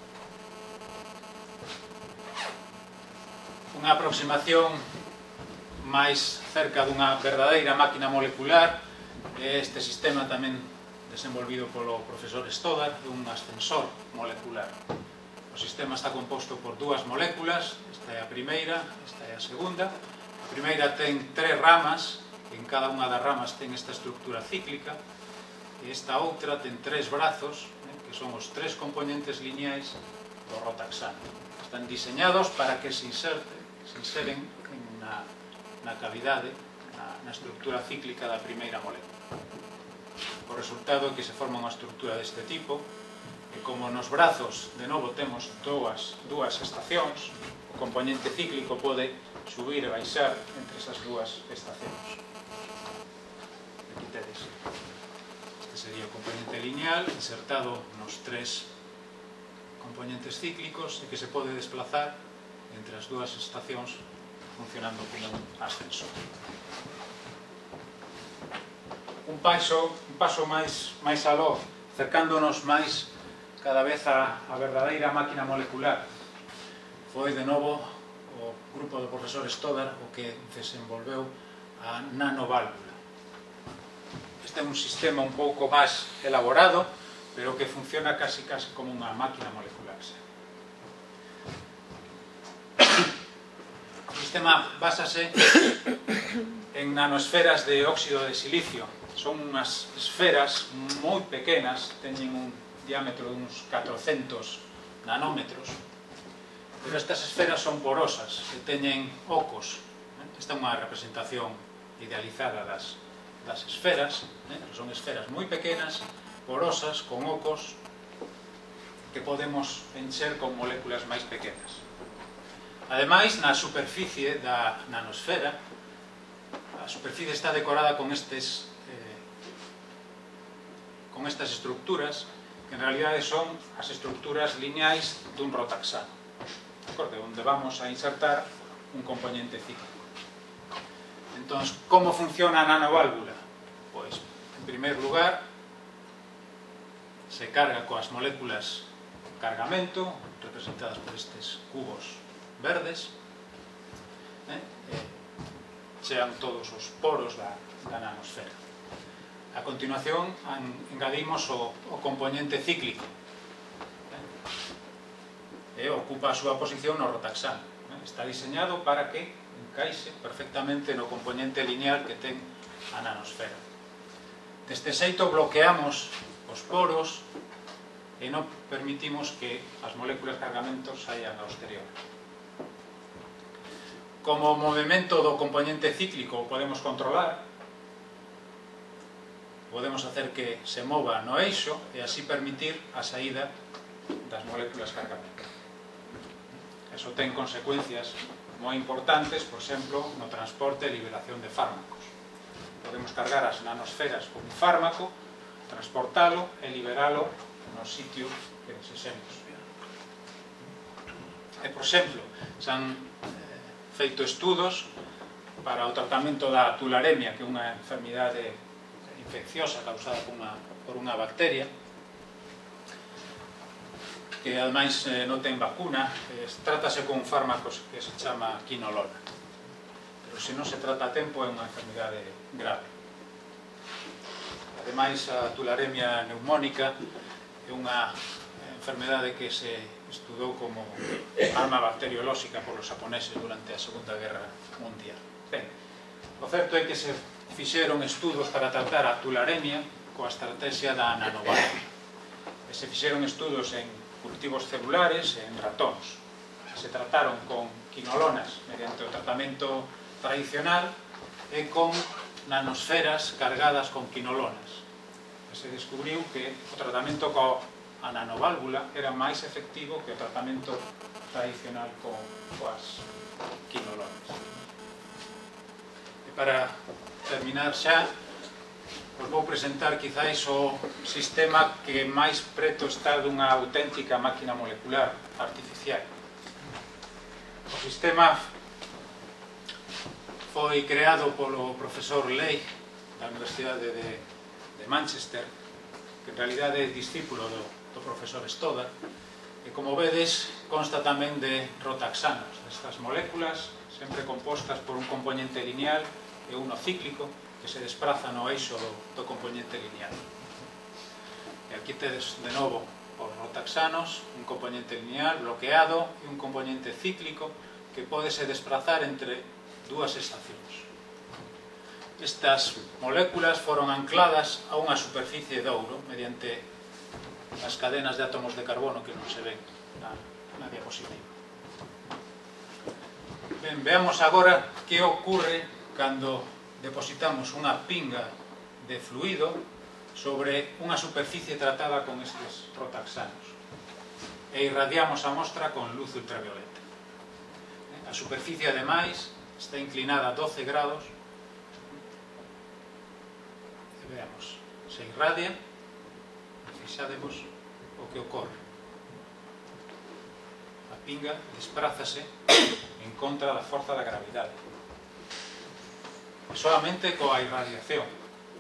S3: Unha aproximación máis cerca dunha verdadeira máquina molecular é este sistema tamén desenvolvido polo profesor Stoddard, un ascensor molecular. O sistema está composto por dúas moléculas, esta é a primeira, esta é a segunda. A primeira ten tres ramas, en cada unha das ramas ten esta estructura cíclica, e esta outra ten tres brazos, que son os tres componentes lineais do rotaxano. Están diseñados para que se inserte se inseren na, na cavidade, na, na estructura cíclica da primeira molécula. O resultado é que se forma unha estructura deste tipo, e como nos brazos, de novo, temos dúas, dúas estacións, o componente cíclico pode subir e baixar entre esas dúas estacións. Aquí tedes. Este sería o componente lineal, insertado nos tres componentes cíclicos, e que se pode desplazar entre as dúas estacións funcionando como un ascensor. Un paso, un paso máis, máis aló, cercándonos máis cada vez a, a verdadeira máquina molecular, foi de novo o grupo do profesor Stoddard o que desenvolveu a nanoválvula. Este é un sistema un pouco máis elaborado, pero que funciona casi casi como unha máquina molecular. O sistema básase en nanosferas de óxido de silicio. Son unhas esferas moi pequenas, teñen un diámetro de uns catrocentos nanómetros, pero estas esferas son porosas e teñen ocos. Esta é unha representación idealizada das, das esferas, son esferas moi pequenas, porosas, con ocos, que podemos encher con moléculas máis pequenas. Ademais, na superficie da nanosfera, a superficie está decorada con estes eh, con estas estructuras, que en realidade son as estructuras lineais dun rotaxano, onde vamos a insertar un componente cíclico. Entón, como funciona a nanoválvula? Pois, en primer lugar, se carga coas moléculas cargamento, representadas por estes cubos verdes, eh, eh, chean todos os poros da, da nanosfera. A continuación, an, engadimos o, o componente cíclico, eh, e ocupa a súa posición no rotaxano. Eh, está diseñado para que encaixe perfectamente no componente lineal que ten a nanosfera. Deste xeito bloqueamos os poros e non permitimos que as moléculas cargamentos saian ao exterior. Como o movimento do componente cíclico podemos controlar, podemos hacer que se mova no eixo e así permitir a saída das moléculas cargamento. Eso ten consecuencias moi importantes, por exemplo, no transporte e liberación de fármacos. Podemos cargar as nanosferas con un fármaco, transportalo e liberalo no sitio que desexemos. E, por exemplo, se han feito estudos para o tratamento da tularemia, que é unha enfermidade infecciosa causada por unha, por unha bacteria, que ademais non ten vacuna, trátase con un fármaco que se chama quinolona. Pero se non se trata a tempo é unha enfermidade grave. Ademais, a tularemia neumónica é unha enfermedade que se estudou como arma bacteriolóxica polos japoneses durante a Segunda Guerra Mundial. Ben, o certo é que se fixeron estudos para tratar a tularemia coa estrategia da nanoválvula. E se fixeron estudos en cultivos celulares e en ratóns. Se trataron con quinolonas mediante o tratamento tradicional e con nanosferas cargadas con quinolonas. E se descubriu que o tratamento coa nanoválvula era máis efectivo que o tratamento tradicional con coas quinolonas. E para terminar xa, vos vou presentar quizáis o sistema que máis preto está dunha auténtica máquina molecular artificial. O sistema foi creado polo profesor Ley da Universidade de, de Manchester, que en realidade é discípulo do, do profesor Stoddard, e como vedes consta tamén de rotaxanos, estas moléculas sempre compostas por un componente lineal e uno cíclico que se despraza no eixo do, do componente lineal. E aquí tedes de novo os rotaxanos, un componente lineal bloqueado e un componente cíclico que pode se desplazar entre dúas estacións. Estas moléculas foron ancladas a unha superficie de ouro mediante as cadenas de átomos de carbono que non se ven na, na diapositiva. Ben, veamos agora que ocorre cando depositamos unha pinga de fluido sobre unha superficie tratada con estes rotaxanos e irradiamos a mostra con luz ultravioleta. A superficie, ademais, está inclinada a doce grados e veamos, se irradia, fixademos o que ocorre. A pinga desprázase en contra da forza da gravidade, solamente coa irradiación.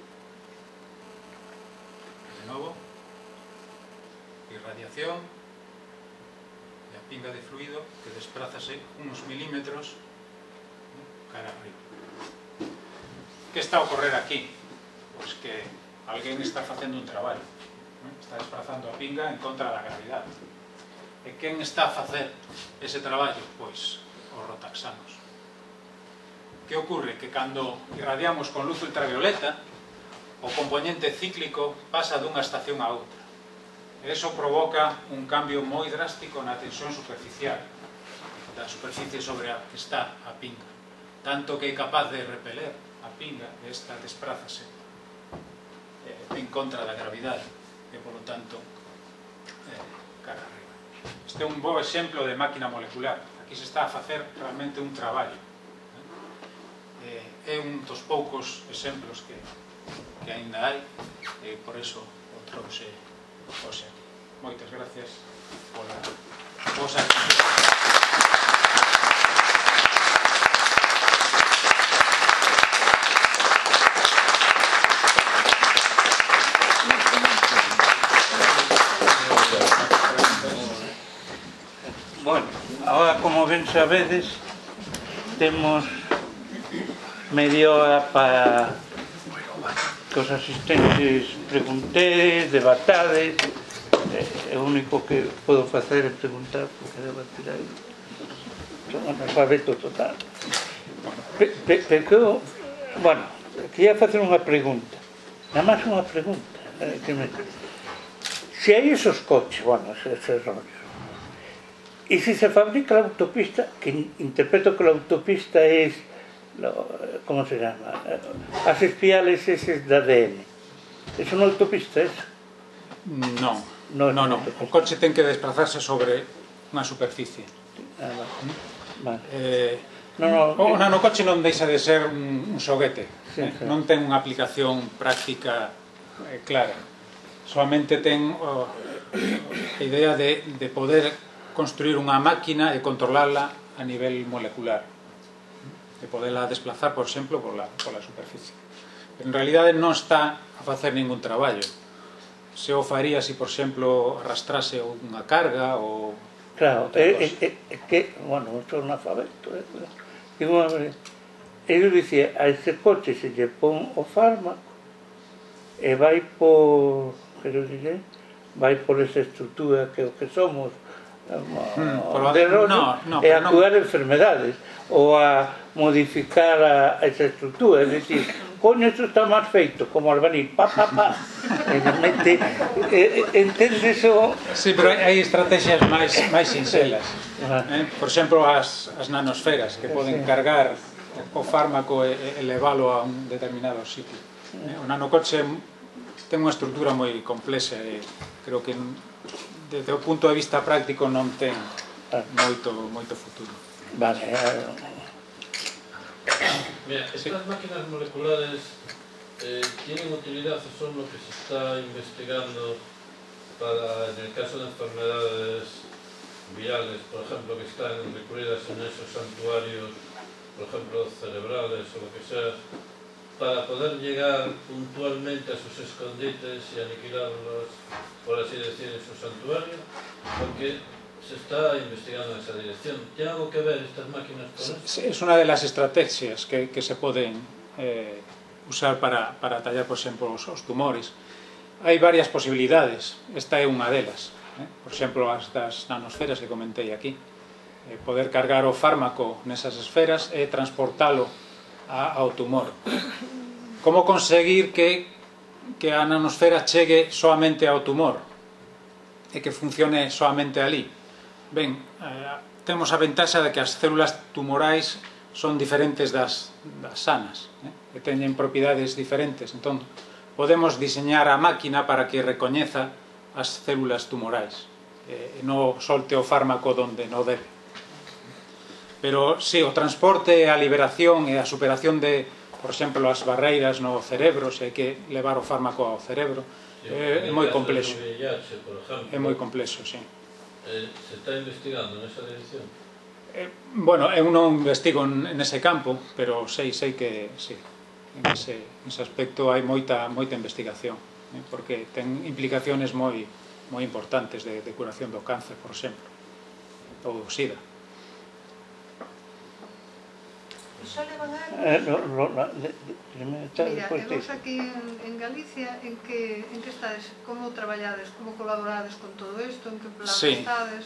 S3: De novo, irradiación e a pinga de fluido que desprázase uns milímetros cara arriba. Que está a ocorrer aquí? Pois que alguén está facendo un traballo, está desprazando a pinga en contra da gravidade. E quen está a facer ese traballo? Pois os rotaxanos. Que ocorre? Que cando irradiamos con luz ultravioleta, o componente cíclico pasa dunha estación a outra. E iso provoca un cambio moi drástico na tensión superficial da superficie sobre a que está a pinga, tanto que é capaz de repeler a pinga e esta desprázase en contra da gravidade e, polo tanto, cara arriba. Este é un bo exemplo de máquina molecular. Aquí se está a facer realmente un traballo. É un dos poucos exemplos que, que ainda hai e por iso o trouxe hoxe aquí. Moitas gracias pola vosa atención.
S2: Bueno, agora, como ben sabedes, temos media hora para que os asistentes preguntedes, debatades. É o único que podo facer é preguntar, porque debatir aí son analfabeto total. Pero, bueno, quería facer unha pregunta, nada máis unha pregunta. Se hai esos coches, bueno, esos rollos, e se se fabrica la autopista, que interpreto que la autopista es, ¿cómo se llama? As espiales eses da D N. ¿Es unha autopista eso?
S3: Non, non, non. O coche ten que desplazarse sobre unha superficie.
S2: Ah, vale. Vale.
S3: Eh,
S2: no, no,
S3: o nanocoche non deixa de ser un, un xoguete,
S2: sí,
S3: eh?
S2: sí.
S3: Non ten unha aplicación práctica eh, clara. Solamente ten oh, a idea de, de poder construir unha máquina e controlarla a nivel molecular, de poderla desplazar, por exemplo, por la, por la superficie. Pero en realidade non está a facer ningún traballo. Se o faría se, por exemplo, arrastrase unha carga ou...
S2: Claro, é, é, é que, bueno, non son analfabeto, é, eu dicía, a ese coche se lle pon o fármaco e vai por, quero dizer, vai por esa estructura que o que somos,
S3: Mm,
S2: de rollo,
S3: no, no,
S2: e a
S3: no.
S2: curar enfermedades ou a modificar a, a esa estructura, é dicir, coño, isto está máis feito, como albañil, pa, pa, pa, e mete, eh, entende eso?
S3: Sí, pero hai estrategias máis máis sinxelas. Eh? Por exemplo, as, as nanosferas, que poden cargar o fármaco e, e leválo a un determinado sitio. Eh? O nanocoche ten unha estructura moi complexa e creo que desde o punto de vista práctico non ten moito, moito futuro.
S2: Vale.
S4: Mira, estas máquinas moleculares eh, tienen utilidad o son lo que se está investigando para, en el caso de enfermedades virales, por ejemplo, que están recluidas en esos santuarios, por ejemplo, cerebrales o lo que sea, para poder llegar puntualmente a sus escondites y aniquilarlos, por así decir, en su santuario, porque se está investigando en esa dirección. ¿Tiene algo que ver estas máquinas con esto?
S3: Es una de las estrategias que, que se poden eh, usar para, para tallar, por exemplo, os, os tumores. Hai varias posibilidades, esta é unha delas. Eh? Por exemplo, as das nanosferas que comentei aquí. Eh, poder cargar o fármaco nesas esferas e transportalo a, ao tumor. Como conseguir que, que a nanosfera chegue soamente ao tumor e que funcione soamente ali? Ben, eh, temos a ventaxa de que as células tumorais son diferentes das, das sanas, eh, que teñen propiedades diferentes. Entón, podemos diseñar a máquina para que recoñeza as células tumorais e eh, non solte o fármaco donde non debe. Pero, sí, o transporte, a liberación e a superación de, por exemplo, as barreiras no cerebro, se hai que levar o fármaco ao cerebro, é, é moi complexo. É moi complexo, sí.
S4: Se está investigando nesa dirección?
S3: Eh, bueno, eu non investigo nese campo, pero sei, sei que, sí, en ese, ese aspecto hai moita, moita investigación, eh, porque ten implicaciones moi, moi importantes de, de curación do cáncer, por exemplo, ou do SIDA.
S2: Eh, no, no, no, de, de, de,
S5: Mira, e vos aquí en, en Galicia, en que, en que estades? Como traballades? Como colaborades con todo isto? En que plan
S3: sí.
S5: estades?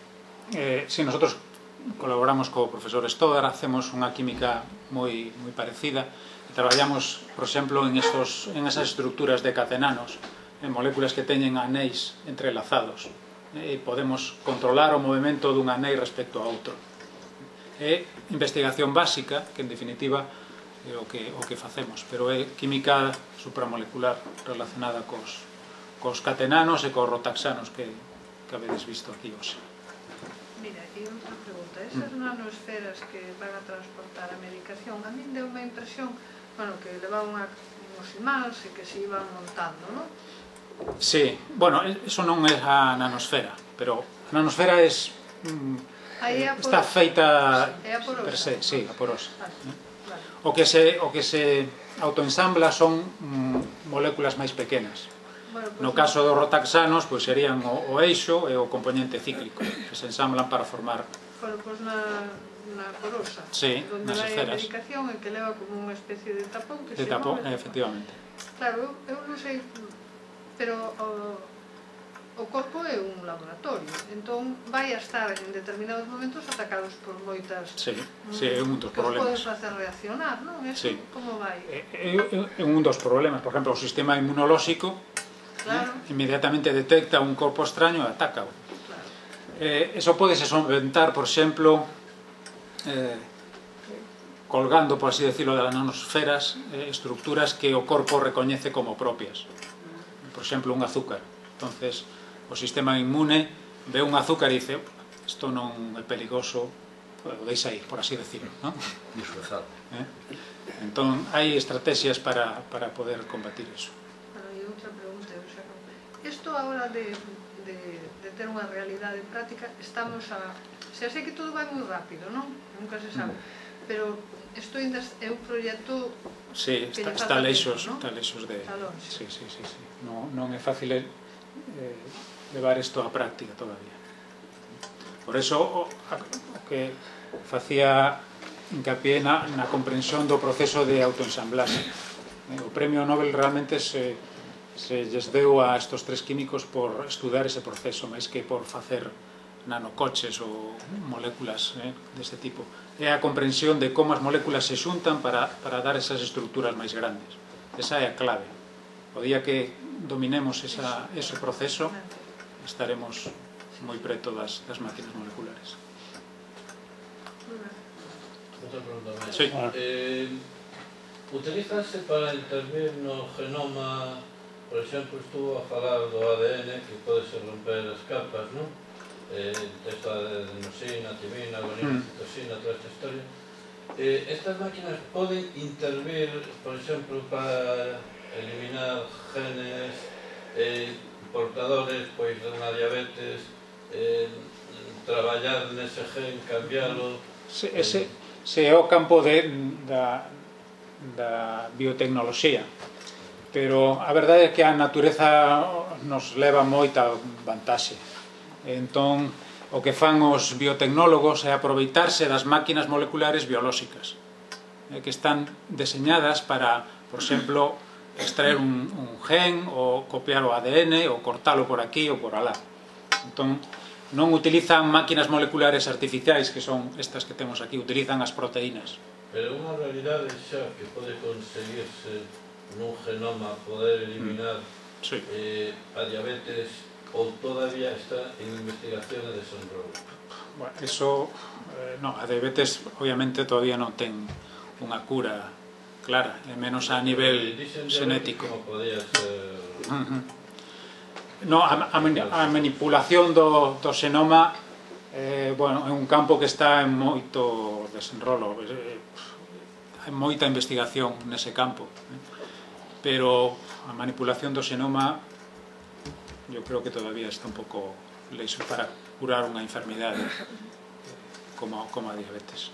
S3: Eh, sí, nosotros colaboramos co profesor Stoddard, hacemos unha química moi, moi parecida, e traballamos, por exemplo, en, esos, en esas estructuras de catenanos, en moléculas que teñen anéis entrelazados, e podemos controlar o movimento dun anei respecto a outro. É investigación básica, que en definitiva é o que, o que facemos, pero é química supramolecular relacionada cos, cos catenanos e cos rotaxanos que, que habedes visto aquí hoxe.
S5: Mira, e outra pregunta, esas nanosferas que van a transportar a medicación, a min deu unha impresión, bueno, que levaban uns imáns e que se iban montando, non?
S3: Sí, bueno, eso non é a nanosfera, pero a nanosfera é... Mm, está feita per se, sí, a porosa. O que se, o que se autoensambla son mm, moléculas máis pequenas. No caso dos rotaxanos, pois serían o, o eixo e o componente cíclico, que se ensamblan para formar...
S5: Bueno, pois na, na porosa,
S3: sí,
S5: donde
S3: nas
S5: vai
S3: esferas.
S5: A medicación e que leva como unha especie de tapón que
S3: de
S5: se
S3: tapón,
S5: move.
S3: efectivamente.
S5: Claro, eu, eu non sei, pero... O, o corpo é un laboratorio, entón vai a estar en determinados momentos atacados por moitas...
S3: Sí, sí, é un dos problemas.
S5: Que os podes facer reaccionar, non? Eso,
S3: sí.
S5: Como vai?
S3: É, é un dos problemas, por exemplo, o sistema inmunolóxico,
S5: claro.
S3: eh, inmediatamente detecta un corpo extraño e ataca-o.
S5: Claro.
S3: Eh, eso podese solventar, por exemplo, eh, colgando, por así decirlo, das nanosferas, eh, estructuras que o corpo recoñece como propias. Por exemplo, un azúcar. Entonces, o sistema inmune ve un azúcar e dice, isto non é peligroso, o deixa ir, por así decirlo, non?
S1: Disfrazado.
S3: Eh? Entón, hai estrategias para, para poder combatir iso.
S5: Bueno, e outra pregunta, eu xa non... Isto agora de, de, de ter unha realidade práctica, estamos a... Se sei que todo vai moi rápido, non? Nunca se sabe. Mm. Pero isto ainda é un proxecto...
S3: Sí, está, está leixos, ¿no? Está leixos de...
S5: Está longe.
S3: Sí, sí, sí, sí. Non, non é fácil eh, levar isto á práctica todavía. Por eso o, a, o que facía hincapié na, na comprensión do proceso de autoensamblaxe. O premio Nobel realmente se, se lles deu a estos tres químicos por estudar ese proceso, máis que por facer nanocoches ou moléculas eh, deste tipo. É a comprensión de como as moléculas se xuntan para, para dar esas estruturas máis grandes. Esa é a clave. O día que dominemos esa, ese proceso, estaremos moi preto das, das máquinas moleculares.
S4: Outra pregunta máis.
S3: Sí.
S4: Eh, utilízase para intervir no genoma, por exemplo, estuvo a falar do A D N, que pode ser romper as capas, non? Eh, esta de adenosina, timina, guanina, citosina, toda esta historia. Eh, estas máquinas poden intervir, por exemplo, para eliminar genes eh, portadores pois dunha diabetes, eh, traballar nese gen, cambiálo.
S3: Se, ese, se é o campo de, da, da biotecnoloxía, pero a verdade é que a natureza nos leva moita vantaxe. Entón, o que fan os biotecnólogos é aproveitarse das máquinas moleculares biolóxicas, eh, que están deseñadas para, por exemplo, extraer un, un gen ou copiar o A D N ou cortalo por aquí ou por alá. Entón, non utilizan máquinas moleculares artificiais, que son estas que temos aquí, utilizan as proteínas.
S4: Pero unha realidade xa que pode conseguirse nun genoma poder eliminar mm. sí. eh, a diabetes ou todavía está en investigación e desenrolo?
S3: Bueno, eso, eh, no, a diabetes obviamente todavía non ten unha cura clara, e menos a nivel xenético.
S4: Como podía ser...
S3: Uh -huh. No, a, a, a manipulación do, do xenoma eh, bueno, é un campo que está en moito desenrolo, eh, hai moita investigación nese campo, eh, pero a manipulación do xenoma eu creo que todavía está un pouco leixo para curar unha enfermidade como, como a diabetes.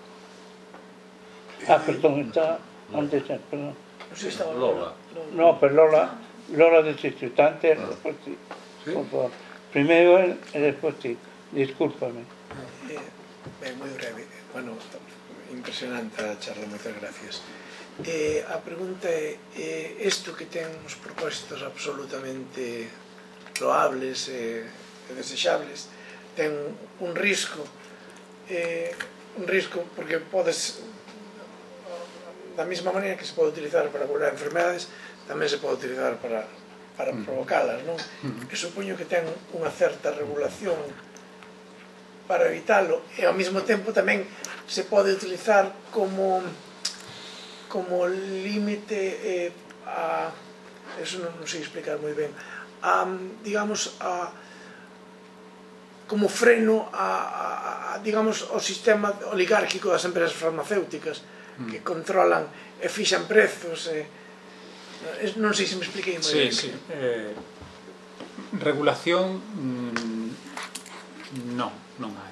S2: Ah, perdón, está antes, perdón.
S1: No sé, estaba Lola.
S2: No, pero Lola... Lola desiste, antes, ah. después sí. ¿Sí? Por favor. Primero él y después sí. Discúlpame.
S6: Eh, ben, moi breve. Bueno, impresionante a charla, moitas gracias. Eh, a pregunta é, eh, isto que ten uns propósitos absolutamente loables e eh, desexables, ten un risco, eh, un risco porque podes, da mesma maneira que se pode utilizar para curar enfermedades, tamén se pode utilizar para, para provocalas, non? E supoño que ten unha certa regulación para evitalo, e ao mesmo tempo tamén se pode utilizar como como límite eh, a... eso non, non sei explicar moi ben, a, digamos, a como freno a, a, a digamos, o sistema oligárquico das empresas farmacéuticas que controlan e fixan prezos e non sei se me expliquei moi
S3: sí,
S6: ben.
S3: Sí, eh, regulación mmm, non, non hai.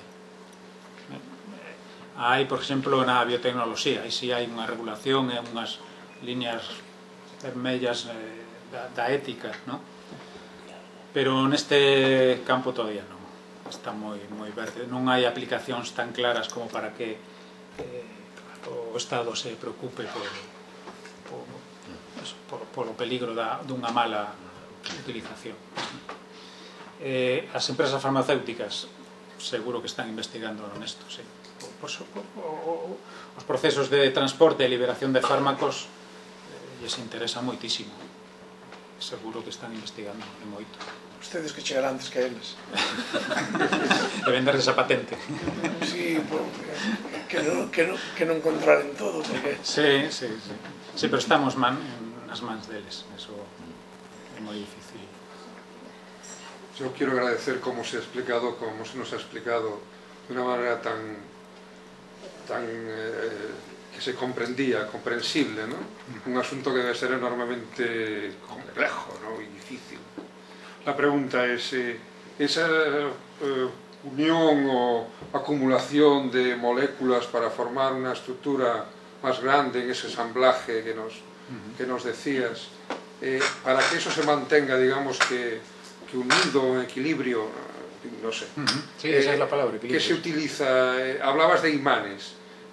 S3: Hai, por exemplo, na biotecnoloxía, aí si hai unha regulación e unhas líneas vermellas eh, da, da ética, non? Pero neste campo todavía non, está moi, moi verde, non hai aplicacións tan claras como para que eh, o Estado se preocupe por, por Por, por o peligro da, dunha mala utilización. Eh, as empresas farmacéuticas seguro que están investigando nesto, sí. Por, por, por, os procesos de transporte e liberación de fármacos eh, lles interesa moitísimo. Seguro que están investigando moito.
S6: Ustedes que chegarán antes que eles.
S3: De venderles a patente.
S6: Sí, que non, que non, que non controlen todo, porque...
S3: Sí, sí, sí. Sí, pero estamos man, nas mans deles, eso é moi difícil.
S7: Yo quiero agradecer cómo se ha explicado, cómo se nos ha explicado de una manera tan, tan eh, que se comprendía, comprensible, ¿no? Un asunto que debe ser enormemente complejo, ¿no? Y difícil. La pregunta es, eh, esa eh, unión o acumulación de moléculas para formar una estructura más grande en ese ensamblaje que nos, que nos decías, eh, para que eso se mantenga, digamos que, que unido, en equilibrio, no sé.
S3: Sí, esa eh, es la palabra,
S7: equilibrio. ¿Qué se utiliza? Eh, hablabas de imanes.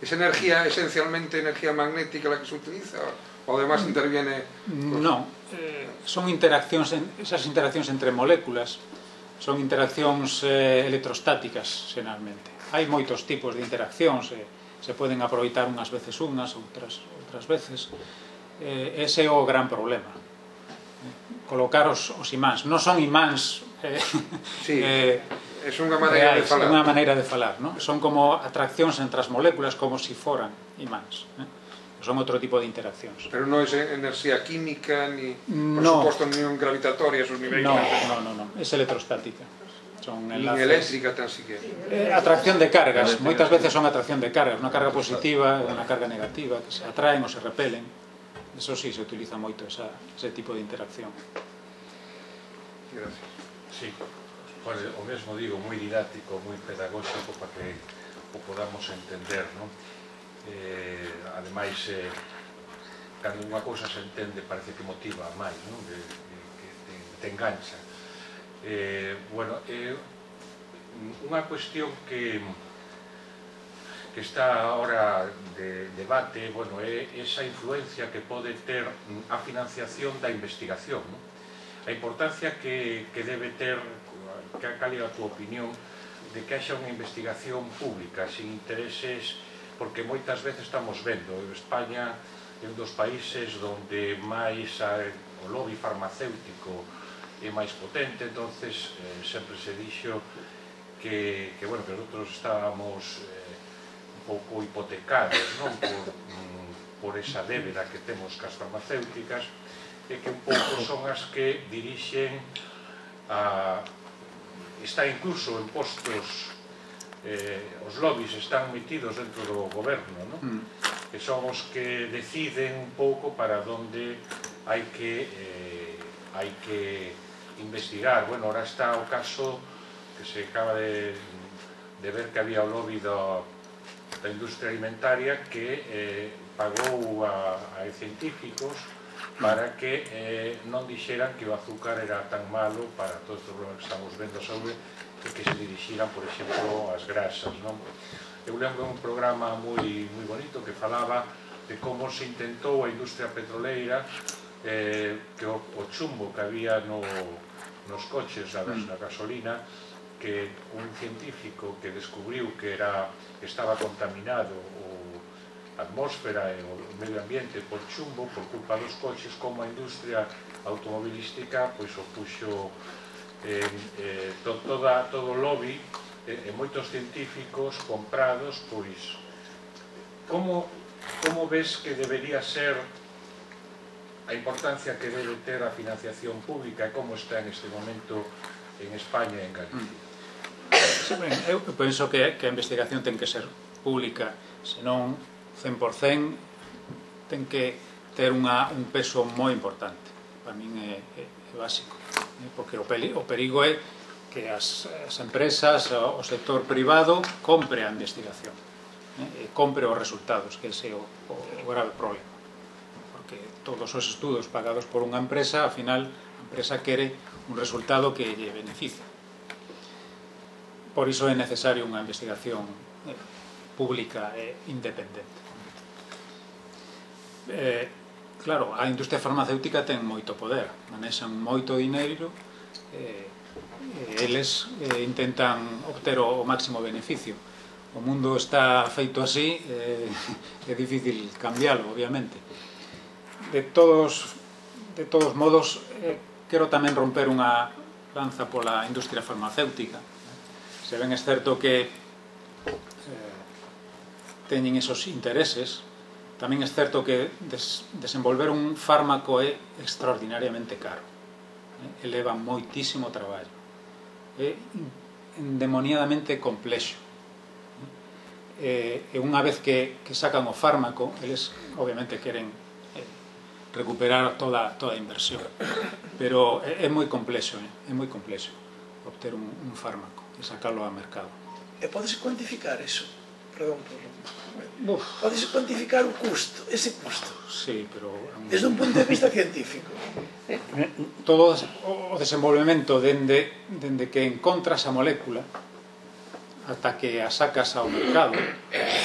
S7: ¿Es energía, esencialmente energía magnética la que se utiliza? ¿O además interviene...? Pues...
S3: Non, eh, son interaccións, esas interaccións entre moléculas son interaccións eh, electrostáticas, xenalmente. Hai moitos tipos de interaccións, eh, se poden aproveitar unhas veces unhas, outras, outras veces. Eh, ese é o gran problema. Eh, colocar os, os imáns. Non son imáns... Eh,
S7: sí,
S3: eh,
S7: es unha maneira
S3: reais,
S7: de falar.
S3: É unha maneira de falar, ¿no? Son como atraccións entre as moléculas, como se si foran imáns. Eh? Son outro tipo de interaccións.
S7: Pero non é enerxía química, ni, por
S3: no.
S7: suposto, ni gravitatoria, esos niveis.
S3: No, no, no, no, é electrostática. Son enlaces.
S7: Ni eléctrica, tan siquiera.
S3: Eh, atracción de cargas, moitas veces son atracción de cargas, unha carga positiva e unha carga negativa, que se atraen ou se repelen. Eso sí, se utiliza moito esa, ese tipo de interacción.
S7: Gracias.
S8: Sí, pues, o mesmo digo, moi didáctico, moi pedagóxico para que o podamos entender, non? Eh, ademais, eh, cando unha cousa se entende parece que motiva máis, non? Que, que, que te, te engancha. Eh, bueno, eh, unha cuestión que que está ahora de debate, bueno, é esa influencia que pode ter a financiación da investigación, non? A importancia que, que debe ter, que cal é a túa opinión, de que haxa unha investigación pública sin intereses, porque moitas veces estamos vendo, España é un dos países onde máis a, o lobby farmacéutico é máis potente, entonces eh, sempre se dixo que, que, bueno, que nosotros estábamos eh, un pouco hipotecados, non? Por, mm, por esa débeda que temos cas farmacéuticas, e que un pouco son as que dirixen a... está incluso en postos, eh, os lobbies están metidos dentro do goberno, non? Mm. Que son os que deciden un pouco para onde hai que eh, hai que investigar. Bueno, ahora está o caso que se acaba de, de ver que había o lobby do, da industria alimentaria que eh, pagou a, a científicos para que eh, non dixeran que o azúcar era tan malo para todos os problemas que estamos vendo a saúde e que se dirixiran, por exemplo, as grasas, non? Eu lembro un programa moi, moi bonito que falaba de como se intentou a industria petroleira eh, que o, o chumbo que había no, nos coches da, da gasolina, que un científico que descubriu que era que estaba contaminado o atmósfera e o medio ambiente por chumbo por culpa dos coches, como a industria automobilística pois o puxo eh, eh, to, toda, todo o lobby e, e moitos científicos comprados, pois como, como ves que debería ser a importancia que debe ter a financiación pública e como está en este momento en España e en Galicia?
S3: Sí, ben, eu penso que, que a investigación ten que ser pública, senón cen por cen ten que ter unha, un peso moi importante. Para min é, é, é básico, eh? Porque o, peli, o perigo é que as, as empresas, o, o sector privado compre a investigación, eh? E compre os resultados, que ese é o, o, o grave problema. Porque todos os estudos pagados por unha empresa, ao final a empresa quere un resultado que lle beneficie. Por iso é necesario unha investigación eh, pública e independente. Eh, claro, a industria farmacéutica ten moito poder, manexan moito dineiro, eh, e eles eh, intentan obter o, o máximo beneficio. O mundo está feito así, eh, é difícil cambialo, obviamente. De todos, de todos modos, eh, quero tamén romper unha lanza pola industria farmacéutica. Se ben é certo que eh, teñen esos intereses, tamén é certo que des, desenvolver un fármaco é extraordinariamente caro, eh, eleva moitísimo traballo, é endemoniadamente complexo, eh, e unha vez que, que sacan o fármaco, eles obviamente queren eh, recuperar toda, toda a inversión, pero é, é moi complexo, eh, é moi complexo obter un, un fármaco e sacarlo ao mercado.
S6: E podes cuantificar eso? Perdón, perdón. Podes cuantificar o custo, ese custo?
S3: Sí, pero...
S6: Desde un punto de vista científico.
S3: Todo o desenvolvemento dende, dende que encontras a molécula ata que a sacas ao mercado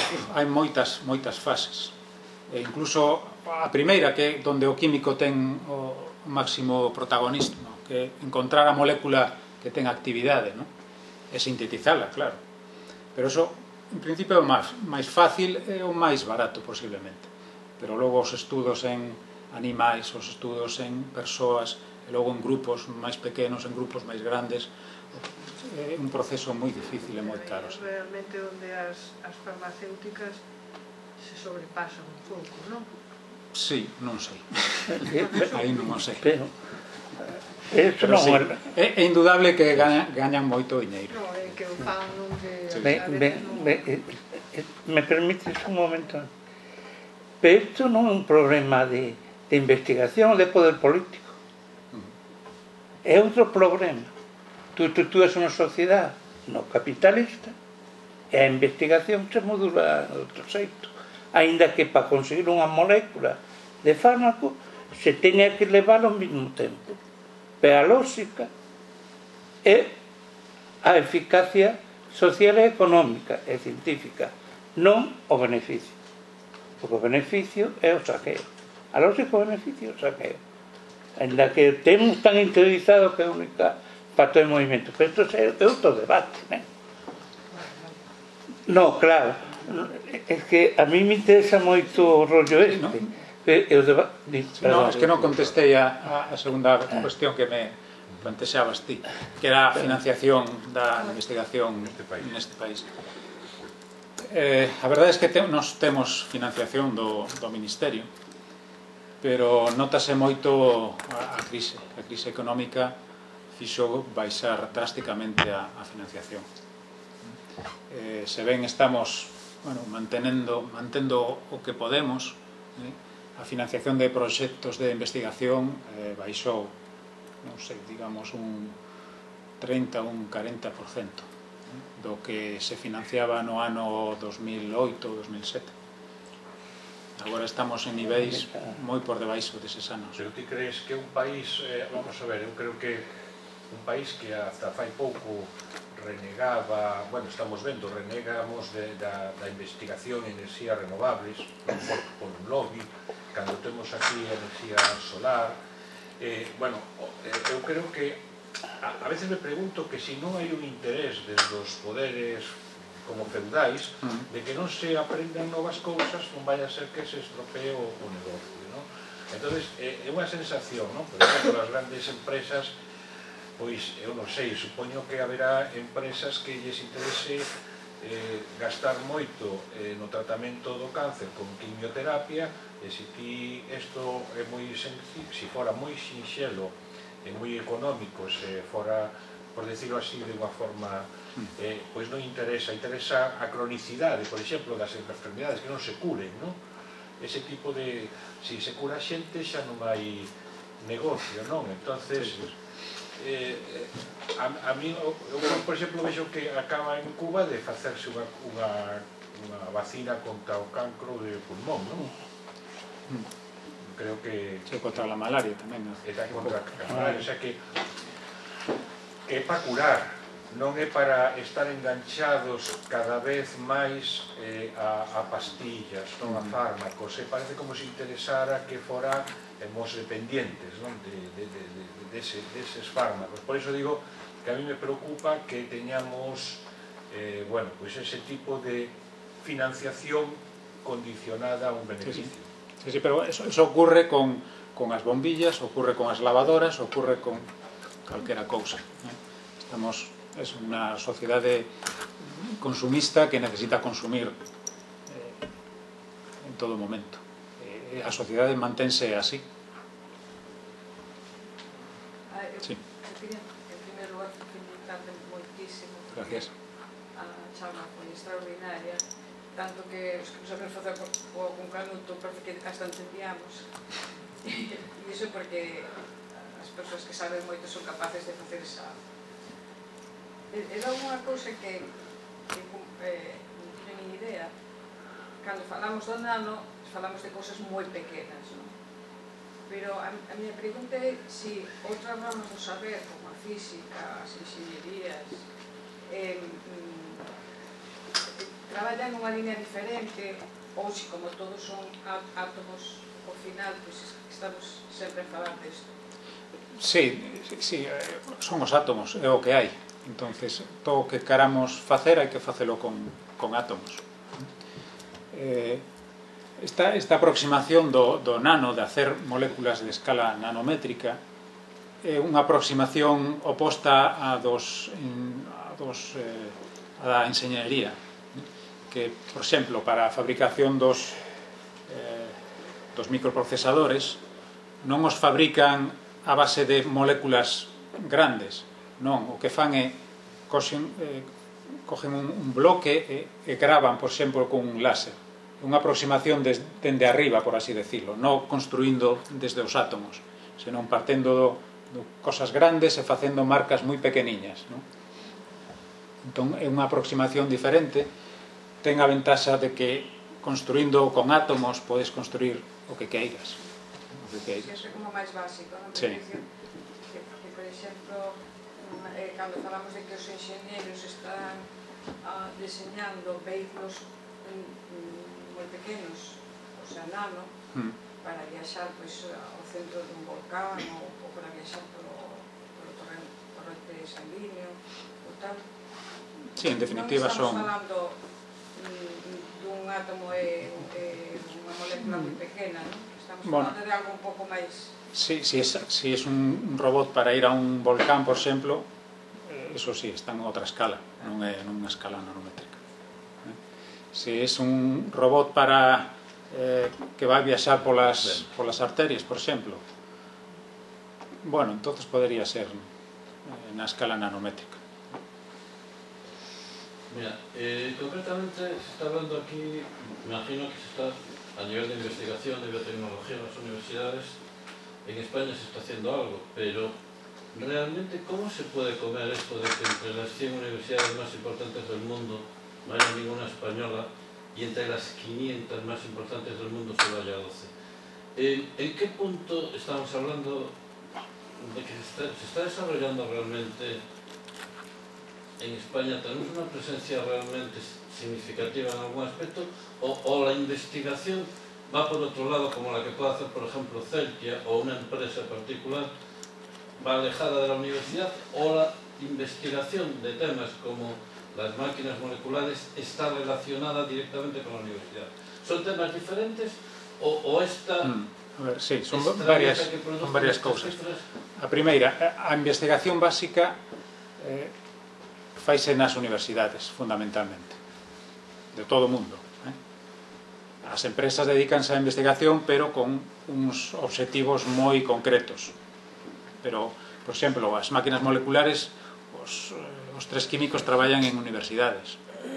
S3: hai moitas, moitas fases. E incluso a primeira, que é onde o químico ten o máximo protagonismo, que é encontrar a molécula que ten actividade, non? E sintetizala, claro. Pero eso, en principio, é o máis, máis fácil e o máis barato, posiblemente. Pero logo os estudos en animais, os estudos en persoas, e logo en grupos máis pequenos, en grupos máis grandes, é un proceso moi difícil e moi caro.
S5: Realmente onde as, as farmacéuticas se sobrepasan un pouco, non?
S3: Sí, non sei. Aí non o sei.
S2: Pero, eso
S3: Pero
S2: non
S3: sí,
S2: é...
S3: é, é indudable que gañan, gañan moito diñeiro.
S5: Non, é que o fan non que...
S3: Sí.
S2: Me, me, me, me permites un momento? Pero isto non é un problema de, de investigación de poder político. É outro problema. Tú, tú, tú és unha sociedade no capitalista e a investigación se modula de outro xeito. Ainda que para conseguir unha molécula de fármaco se teña que levar ao mesmo tempo. Pero a lógica é a eficacia social e económica e científica, non o beneficio. Porque o beneficio é o saqueo. A lógica o beneficio é o saqueo. Ainda que temos tan interiorizado que é a única factor de movimento. Pero isto é outro debate, non? Non, claro. É que a mí me interesa moito o rollo este.
S3: No,
S2: no,
S3: es que non contestei a, a segunda cuestión que me plantexabas ti, que era a financiación da investigación neste país. Eh, a verdade é que te, nos temos financiación do, do Ministerio, pero notase moito a, a crise. A crise económica fixo baixar drásticamente a, a financiación. Eh, se ven, estamos bueno, mantenendo, mantendo o que podemos, eh? A financiación de proxectos de investigación eh, baixou, non sei, digamos un treinta, un cuarenta por cento eh? do que se financiaba no ano dos mil oito, dos mil sete. Agora estamos en niveis moi por debaixo deses anos.
S8: Pero ti crees que un país, eh, vamos a ver, eu creo que un país que hasta fai pouco renegaba, bueno, estamos vendo, renegamos de, da, da investigación en enerxías renovables, por, por un lobby, cando temos aquí enerxía solar, eh, bueno, eu creo que a, a veces me pregunto que se si non hai un interés desde os poderes como feudais, de que non se aprendan novas cousas, non vai a ser que se estropee o, o negocio, non? Entonces, é unha sensación, non? Por exemplo, as grandes empresas, pois, eu non sei, supoño que haberá empresas que lles interese eh, gastar moito eh, no tratamento do cáncer con quimioterapia, e se ti isto é moi sencillo, se fora moi sinxelo e moi económico, se fora, por decirlo así, de unha forma eh, pois non interesa, interesa a cronicidade, por exemplo, das enfermedades que non se curen, non? Ese tipo de, se se cura a xente xa non hai negocio, non? Entonces, eh, a, a mí, eu, por exemplo, vexo que acaba en Cuba de facerse unha, unha, unha vacina contra o cancro de pulmón, non? Creo que...
S3: Sí, contra a malaria tamén, non?
S8: É contra a malaria, o sea que é para curar, non é para estar enganchados cada vez máis eh, a, a pastillas, non a fármacos, e parece como se interesara que fora emos dependientes, non? De, de, de, de, de ese, deses fármacos. Por iso digo que a mí me preocupa que teñamos eh, bueno, pues ese tipo de financiación condicionada a un beneficio.
S3: Sí, sí. Sí, sí, pero eso, eso ocurre con, con as bombillas, ocurre con as lavadoras, ocurre con calquera cousa, ¿eh? Estamos, es unha sociedade consumista que necesita consumir eh, en todo momento. Eh, a sociedade mantense así. Sí.
S9: En primer lugar, felicitarte moitísimo.
S3: Gracias.
S9: A charla foi extraordinaria, tanto que os que nos sabemos facer o con canuto parece que hasta entendíamos. E iso porque as persoas que saben moito son capaces de facer esa... Era unha cousa que, que eh, non tiña nin idea. Cando falamos do nano, falamos de cousas moi pequenas, non? Pero a, a miña pregunta é se outras ramas do saber, como a física, as enxeñerías, eh, traballan nunha línea diferente ou se como todos son átomos ao final, pois estamos sempre a falar desto.
S3: Sí, sí, son os átomos, é o que hai. Entonces, todo o que queramos facer hai que facelo con, con átomos. Eh, esta, esta aproximación do, do nano, de hacer moléculas de escala nanométrica, é unha aproximación oposta a dos, a dos eh, a da enxeñería, que, por exemplo, para a fabricación dos, eh, dos microprocesadores non os fabrican a base de moléculas grandes, non, o que fan é coxen, eh, cogen un, un bloque e, e gravan, por exemplo, con un láser, unha aproximación des, dende arriba, por así decirlo, non construindo desde os átomos, senón partendo do, do cosas grandes e facendo marcas moi pequeniñas, non? Entón é unha aproximación diferente, ten a ventaxa de que construindo con átomos podes construir o que queiras. O que queiras.
S9: Sempre como máis básico, non?
S3: Sí.
S9: Que, que, por exemplo, eh, cando falamos de que os enxeñeros están ah, diseñando vehículos mm, moi pequenos, o sea, nano, mm. para viaxar pois, ao centro dun volcán ou, ou para viaxar polo, polo torrente, torrente sanguíneo ou tal.
S3: Sí, en definitiva son...
S9: Non estamos falando mm, dun átomo e, e unha molécula moi pequena, non? Estamos
S3: bueno,
S9: falando de algo un pouco máis...
S3: Si, si, es, si es un robot para ir a un volcán, por exemplo, eso sí, está en outra escala, non é nunha escala nanométrica. Se es un robot para eh, que vai viaxar polas, polas arterias, por exemplo, bueno, entonces podería ser eh, na escala nanométrica.
S4: Mira, eh, concretamente se está hablando aquí, imagino que se está a nivel de investigación de biotecnología en las universidades. En España se está haciendo algo, pero realmente ¿cómo se puede comer esto de que entre las cien universidades más importantes del mundo no haya ninguna española y entre las quinientas más importantes del mundo solo haya doce? ¿En, en qué punto estamos hablando de que se está, se está desarrollando realmente en España? ¿Tenemos una presencia realmente significativa en algún aspecto? ¿O, o la investigación va por otro lado, como la que puede hacer, por ejemplo, Celtia o una empresa particular, va alejada de la universidad? ¿O la investigación de temas como las máquinas moleculares está relacionada directamente con la universidad? ¿Son temas diferentes o, o esta... Mm,
S3: a ver, sí, son varias, son varias cousas. A primeira, a investigación básica eh, faise nas universidades, fundamentalmente, de todo o mundo. Eh? As empresas dedícanse á investigación, pero con uns obxectivos moi concretos. Pero, por exemplo, as máquinas moleculares, os, os tres químicos traballan en universidades.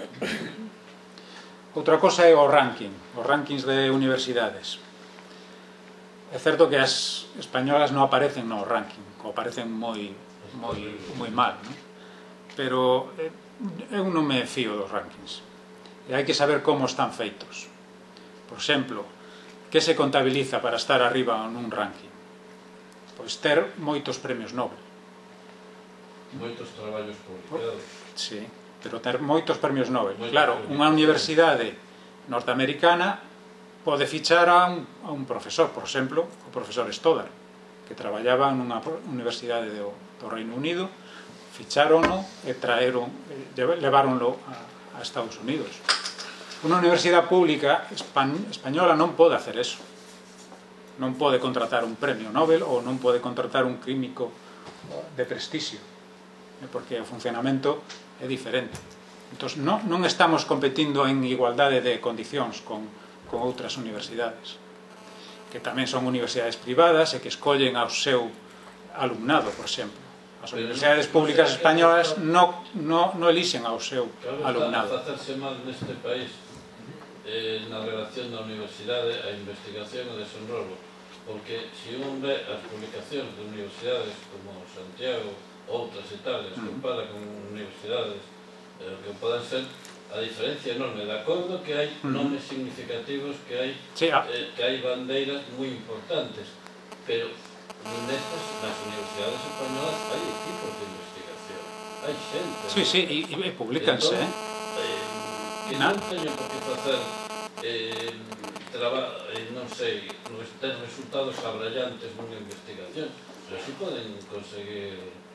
S3: Outra cosa é o ranking, os rankings de universidades. É certo que as españolas non aparecen no ranking, ou aparecen moi, moi, moi mal, non? Pero eh, eu non me fío dos rankings. E hai que saber como están feitos. Por exemplo, que se contabiliza para estar arriba nun ranking? Pois ter moitos premios Nobel.
S4: Moitos traballos publicados.
S3: Sí, pero ter moitos premios Nobel. Claro, unha universidade norteamericana pode fichar a un, a un profesor, por exemplo, o profesor Stoddard, que traballaba nunha universidade do, do Reino Unido, ficharono e traeron, leváronlo a, a Estados Unidos. Unha universidade pública española non pode hacer eso. Non pode contratar un premio Nobel ou non pode contratar un químico de prestixio, porque o funcionamento é diferente. Entón, non, non estamos competindo en igualdade de condicións con, con outras universidades, que tamén son universidades privadas e que escollen ao seu alumnado, por exemplo. As universidades públicas españolas non no, no elixen ao seu alumnado.
S4: Claro, está a facerse mal neste país eh, na relación da universidade, a investigación e o desenrolo, porque se un ve as publicacións de universidades como Santiago, outras e tal, as compara con universidades eh, que poden ser a diferencia enorme, de acordo que hai nomes significativos, que hai, eh, que hai bandeiras moi importantes, pero nestas, nas universidades españolas hai equipos de investigación, hai xente.
S3: Sí, sí, e, e publicanse,
S4: entón,
S3: eh?
S4: eh, que non teño por que facer eh, traba, eh, non sei, ter resultados abrallantes nunha investigación, pero si poden conseguir.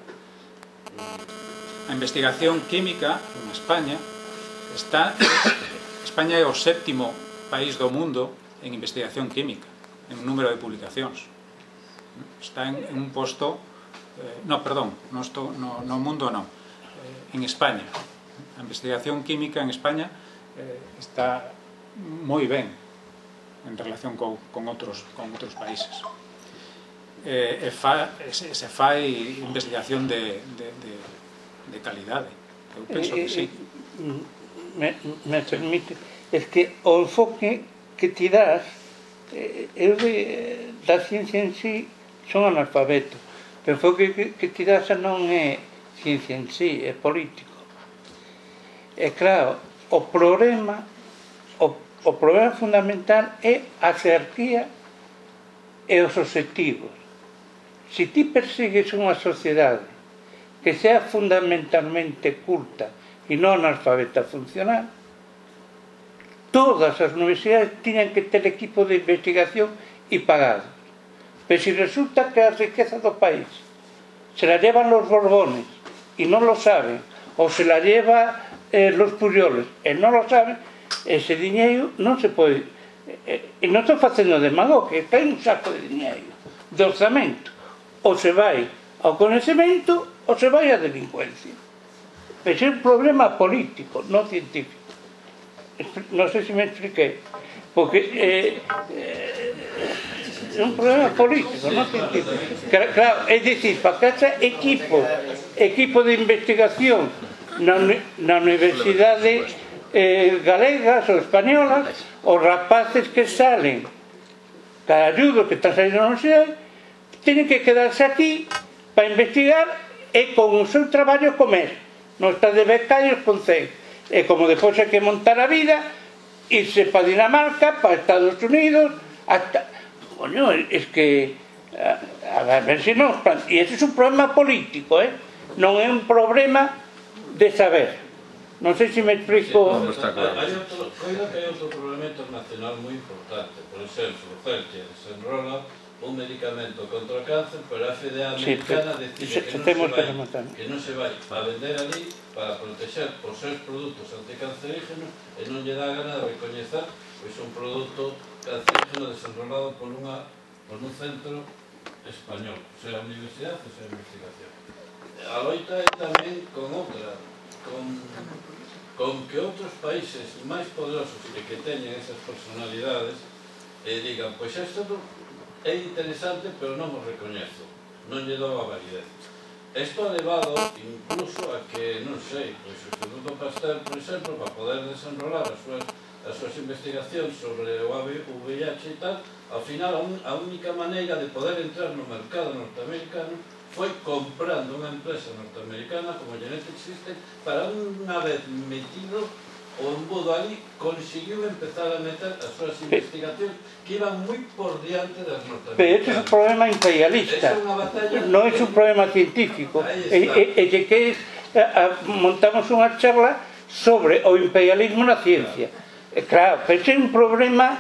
S3: A investigación química en España está... España é o séptimo país do mundo en investigación química, en número de publicacións. Está en, en un posto... Eh, no, perdón, no, esto, no, no mundo no, eh, en España. A investigación química en España eh, está moi ben en relación con, con, outros, con outros países. Eh, e fa, se, se fai investigación de, de, de, de calidade. Eu penso que sí.
S2: Me, me permite, es que o enfoque que ti das, eh, eu de, da ciencia en sí son analfabeto. O enfoque que, que ti das non é ciencia en sí, é político. E claro, o problema o, o problema fundamental é a xerarquía e os objetivos. Se ti persigues unha sociedade que sea fundamentalmente culta e non analfabeta funcional, todas as universidades tiñan que ter equipo de investigación e pagados. Pero se resulta que a riqueza do país se la llevan los Borbones e non lo saben, ou se la lleva eh, los Pujoles e non lo saben, ese diñeiro non se pode... E eh, non estou facendo demagogia, que hai un saco de diñeiro, de orzamento. Ou se vai ao conhecimento ou se vai á delincuencia. Pero é un problema político, non científico. Non sei se me expliquei. Porque eh, eh, é un problema político, non científico. Claro, é dicir, para que haxa equipo, equipo de investigación na, na universidade eh, galegas ou españolas, os rapaces que salen caralludos que están saindo na universidade teñen que quedarse aquí para investigar e con o seu traballo comer, non está de becarios con cen, e como depois hai que montar a vida, irse para Dinamarca, para Estados Unidos, hasta... Coño, es que a, a ver se non... E ese é un problema político, eh? Non é un problema de saber. Non sei se me explico...
S4: Sí, está claro. Hai outro, coida que hai outro problema internacional moi importante. Por exemplo, Celtia desenrola un medicamento contra o cáncer, pero a F D A americana sí, decide que, non se vai, que non se vai a vender ali para proteger os seus produtos anticancerígenos e non lle dá gana de recoñecer pois un produto cancerígeno desenrolado por, unha, por un centro español, sea a universidade ou sea a investigación. A loita é tamén con outra, con, con que outros países máis poderosos e que teñen esas personalidades e digan, pois isto é interesante, pero non o recoñezo, non lle dou a validez. Isto ha levado incluso a que, non sei, pois o Instituto Pasteur, por exemplo, para poder desenrolar as súas, as súas investigacións sobre o V I H e tal, ao final a única maneira de poder entrar no mercado norteamericano foi comprando unha empresa norteamericana como Genetic System para unha vez metido o embudo ali, conseguiu empezar a meter as súas investigacións que iban moi por diante das norteamericanas.
S2: Pero ese é un problema imperialista, non é un problema científico. E que montamos unha charla sobre o imperialismo na ciencia. Claro, pero ese é un problema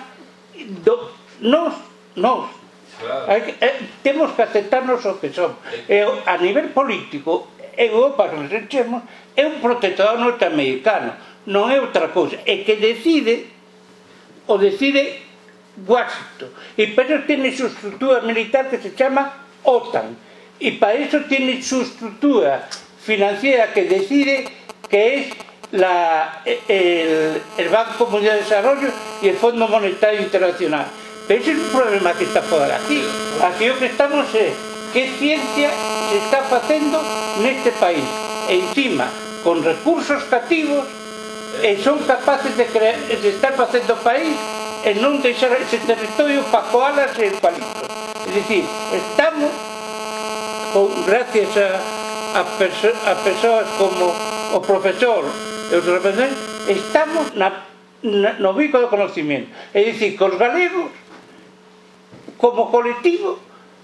S2: nos, nos. Temos que aceptarnos o que somos. A nivel político, Europa, que nos echemos, é un protectorado norteamericano. Non é outra cousa, é que decide o decide Washington e para eso tiene su estructura militar que se chama OTAN e para eso tiene su estructura financiera que decide que es la, el, el Banco Mundial de Desarrollo y el Fondo Monetario Internacional. Pero ese es un problema que está por aquí. Aquí o que estamos é que ciencia se está facendo neste país e encima con recursos cativos e son capaces de, crear, de estar facendo país e non deixar ese territorio para koalas e eucaliptos. É dicir, estamos con, gracias a, a, perso a persoas como o profesor e os representantes, estamos na, na, no bico do conocimiento. É dicir, que os galegos como colectivo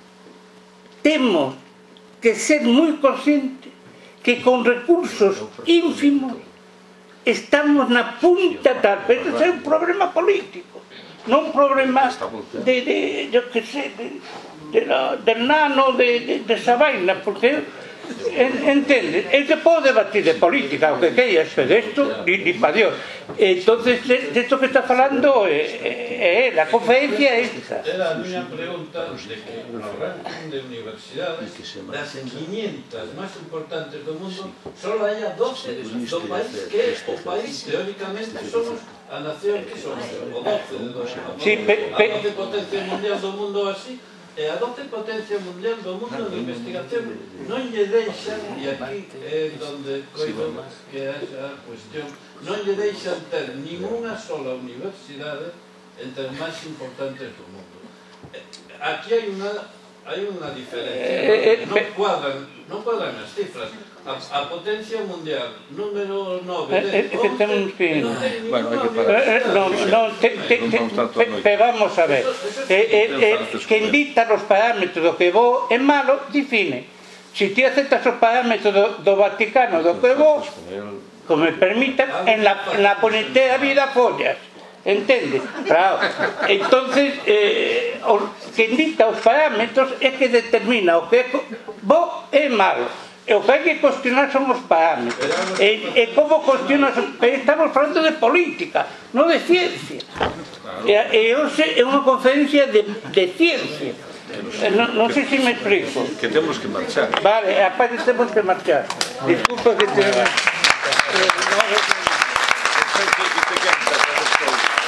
S2: temos que ser moi conscientes que con recursos ínfimos estamos na punta tal, pero ese é un problema político, non un problema de, de yo que sé, de, de la, del nano de, de, de esa vaina, porque en, entende, el que pode debatir de política, o que queira xe desto, ni, ni pa Dios. Entonces, de, de esto que está falando é, é, é la conferencia é esta.
S4: Era a miña pregunta de que no ranking de universidades das quinientas máis importantes do mundo só haya doce do país que é o país, teóricamente, somos a nación que somos, o doce do mundo. A doce potencia mundial do mundo así, e a doce potencia mundial do mundo de investigación non lle deixan, e aquí é onde coido que é a cuestión, non lle deixan ter ninguna sola universidade entre as máis importantes do mundo. Aquí hai unha hai unha diferencia, non cuadran, non cuadran as cifras. A, a potencia mundial número nove
S2: é que temos que
S4: non ten
S1: bueno, hai que
S4: ninguna
S1: parar.
S2: non, non, te, te, te, te, vamos a ver, eh, eh, eh, quen dicta os parámetros do que bo é malo, define. Si ti aceptas os parámetros do, do Vaticano do que bo, como me permitan, en la, en la ponente da vida follas, entende? Claro, entonces eh, o, quen dicta os parámetros é que determina o que é bo e malo. E o que hai que cuestionar son os parámetros. E, e como cuestionas... Estamos falando de política, non de ciencia. E, e hoxe é unha conferencia de, de ciencia. Non, non sei se me explico.
S1: Que temos que marchar.
S2: Vale, aparte temos que marchar. Disculpa que te...